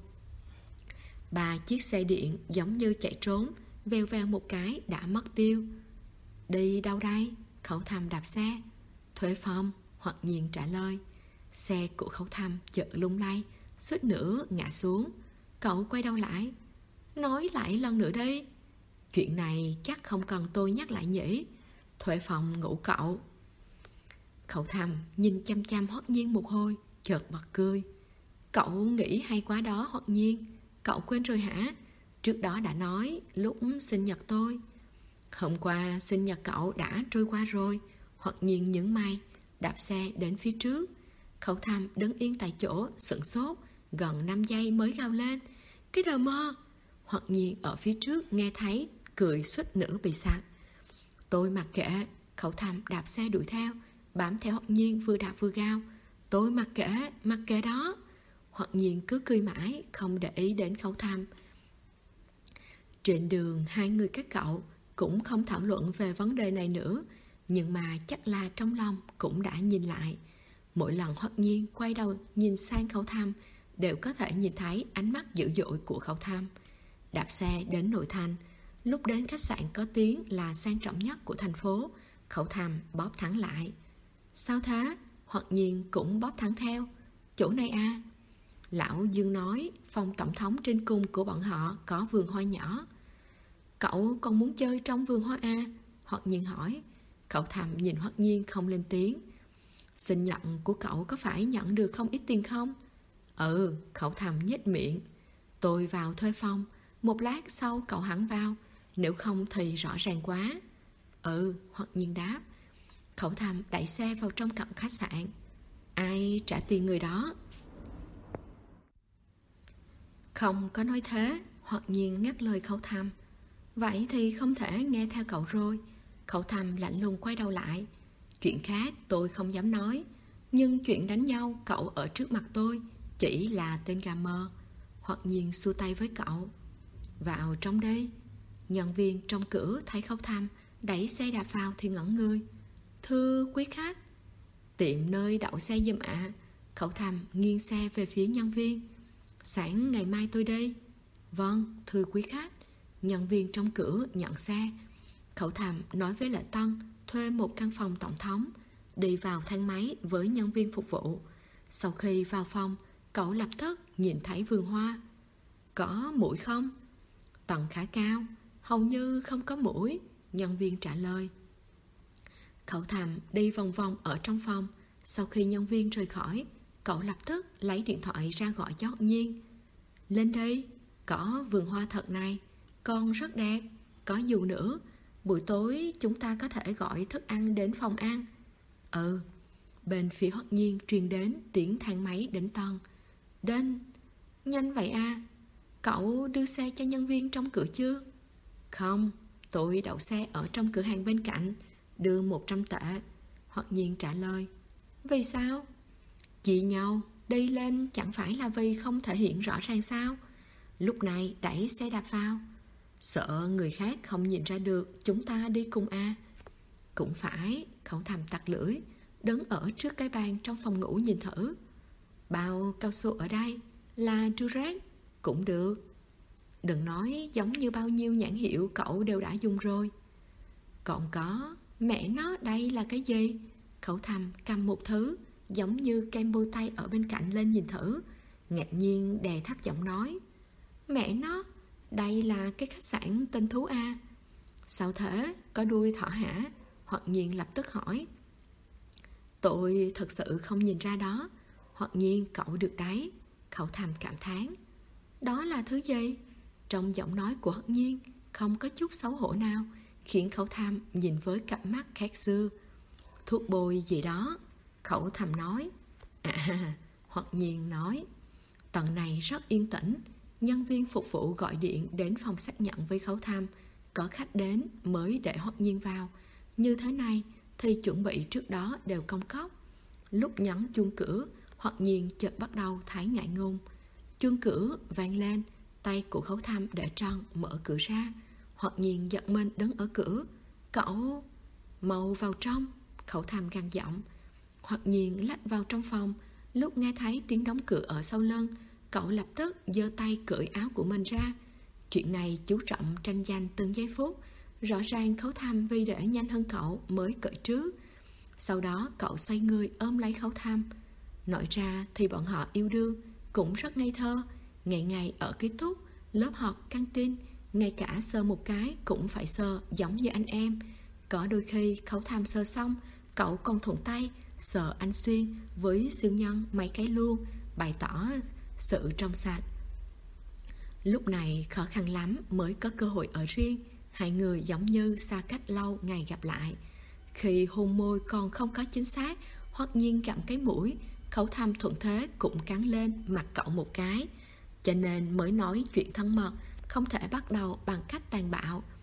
[SPEAKER 2] 3 chiếc xe điện giống như chạy trốn, vèo vèo một cái đã mất tiêu. Đi đâu đây? Khẩu Thầm đạp xe. Thuê phòng, Hoặc Nhiên trả lời. Xe của Khẩu Thầm chợt lung lay, suýt nữa ngã xuống. Cậu quay đầu lại. Nói lại lần nữa đi. Chuyện này chắc không cần tôi nhắc lại nhỉ. Thuê phòng ngủ cậu. Khẩu Thầm nhìn chăm chăm Hoặc Nhiên một hồi, chợt bật cười. Cậu nghĩ hay quá đó Hoặc Nhiên. Cậu quên rồi hả? Trước đó đã nói lúc sinh nhật tôi. Hôm qua sinh nhật cậu đã trôi qua rồi. Hoặc Nhiên nhướng mày, đạp xe đến phía trước. Khẩu Thầm đứng yên tại chỗ, sửng sốt, gần 5 giây mới gào lên. Cái đờ mơ! Hoặc Nhiên ở phía trước nghe thấy, cười suýt nữa bị sặc. Tôi mặc kệ. Khẩu Thầm đạp xe đuổi theo, bám theo Hoặc Nhiên vừa đạp vừa gào. Tôi mặc kệ đó. Hoặc Nhiên cứ cười mãi, không để ý đến Khẩu Thầm. Trên đường hai người các cậu cũng không thảo luận về vấn đề này nữa, nhưng mà chắc là trong lòng cũng đã nhìn lại. Mỗi lần Hoặc Nhiên quay đầu nhìn sang Khẩu Thầm đều có thể nhìn thấy ánh mắt dữ dội của Khẩu Thầm. Đạp xe đến nội thành, lúc đến khách sạn có tiếng là sang trọng nhất của thành phố, Khẩu Thầm bóp thẳng lại. Sao thế? Hoặc Nhiên cũng bóp thẳng theo. Chỗ này à? Lão Dương nói phòng tổng thống trên cùng của bọn họ có vườn hoa nhỏ. Cậu còn muốn chơi trong vườn hoa à? Hoặc Nhiên hỏi. Cậu thầm nhìn Hoắc Nhiên không lên tiếng. Sinh nhật của cậu có phải nhận được không ít tiền không? Ừ, cậu thầm nhếch miệng. Tôi vào thuê phòng, một lát sau cậu hẳn vào, nếu không thì rõ ràng quá. Ừ, Hoắc Nhiên đáp. Cậu thầm đẩy xe vào trong cổng khách sạn. Ai trả tiền người đó? Không có nói thế, Hoắc Nhiên ngắt lời Khẩu Thầm. Vậy thì không thể nghe theo cậu rồi. Khẩu Thầm lạnh lùng quay đầu lại. Chuyện khác tôi không dám nói, nhưng chuyện đánh nhau cậu ở trước mặt tôi chỉ là tên gà mờ. Hoắc Nhiên xua tay với cậu. Vào trong đây. Nhân viên trong cửa thấy Khẩu Thầm đẩy xe đạp vào thì ngẩn người. Thưa quý khách. Tiệm nơi đậu xe giùm ạ. Khẩu Thầm nghiêng xe về phía nhân viên. Sáng ngày mai tôi đi. Vâng, thưa quý khách. Nhân viên trong cửa nhận xe. Khẩu Thầm nói với Lệ Tân thuê một căn phòng tổng thống, đi vào thang máy với nhân viên phục vụ. Sau khi vào phòng, cậu lập tức nhìn thấy vườn hoa. Có muỗi không? Tầng khá cao, hầu như không có muỗi, nhân viên trả lời. Khẩu Thầm đi vòng vòng ở trong phòng. Sau khi nhân viên rời khỏi, cậu lập tức lấy điện thoại ra gọi cho Hoắc Nhiên. Lên đây, có vườn hoa thật này, còn rất đẹp, có dù nữa. Buổi tối chúng ta có thể gọi thức ăn đến phòng ăn. Ừ. Bên phía Hoắc Nhiên truyền đến tiếng thang máy đến tầng. Đến. Nhanh vậy à? Cậu đưa xe cho nhân viên trong cửa chưa? Không, tôi đậu xe ở trong cửa hàng bên cạnh, đưa 100 tệ. Hoắc Nhiên trả lời. Vì sao? Chị nhau, đi lên chẳng phải là vì không thể hiện rõ ràng sao? Lúc này đẩy xe đạp vào. Sợ người khác không nhìn ra được chúng ta đi cùng à? Cũng phải, Khẩu Thầm tặc lưỡi, đứng ở trước cái bàn trong phòng ngủ nhìn thử. Bao cao su ở đây là Durex cũng được. Đừng nói giống như bao nhiêu nhãn hiệu cậu đều đã dùng rồi. Còn có, mẹ nó đây là cái gì? Khẩu Thầm cầm một thứ giống như kem bôi tay ở bên cạnh lên nhìn thử, ngạc nhiên đè thấp giọng nói. Mẹ nó, đây là cái khách sạn tên Thú A. Sao thế, có đuôi thỏ hả? Hoắc Nhiên lập tức hỏi. Tôi thật sự không nhìn ra đó. Hoắc Nhiên cậu được đấy. Khẩu Thầm cảm thán. Đó là thứ gì? Trong giọng nói của Hoắc Nhiên không có chút xấu hổ nào, khiến Khẩu Thầm nhìn với cặp mắt khác xưa. Thuốc bôi gì đó, Khẩu Thầm nói. À, Hoắc Nhiên nói. Tầng này rất yên tĩnh. Nhân viên phục vụ gọi điện đến phòng xác nhận với Khẩu Thầm có khách đến mới để Hoắc Nhiên vào. Như thế này thì chuẩn bị trước đó đều công cốc. Lúc nhấn chuông cửa, Hoắc Nhiên chợt bắt đầu thấy ngại ngùng. Chuông cửa vang lên, tay của Khẩu Thầm để trần mở cửa ra. Hoắc Nhiên giật mình đứng ở cửa. Cậu mau vào trong, Khẩu Thầm gằn giọng. Hoắc Nhiên lách vào trong phòng. Lúc nghe thấy tiếng đóng cửa ở sau lưng, cậu lập tức giơ tay cởi áo của mình ra. Chuyện này chú trọng tranh giành từng giây phút. Rõ ràng Khẩu Thầm vì để nhanh hơn cậu mới cởi trước. Sau đó cậu xoay người ôm lấy Khẩu Thầm. Nói ra thì bọn họ yêu đương cũng rất ngây thơ. Ngày ngày ở ký túc, lớp học, căng tin, ngay cả sờ một cái cũng phải sờ giống như anh em. Có đôi khi Khẩu Thầm sờ xong, cậu còn thuận tay sờ anh Xuyên với siêu nhân mấy cái luôn, bày tỏ sự trong sạch. Lúc này khó khăn lắm mới có cơ hội ở riêng. Hai người giống như xa cách lâu ngày gặp lại. Khi hôn môi còn không có chính xác, Hoắc Nhiên gặm cái mũi, Khẩu Thầm thuận thế cũng cắn lên mặt cậu một cái. Cho nên mới nói chuyện thân mật không thể bắt đầu bằng cách tàn bạo.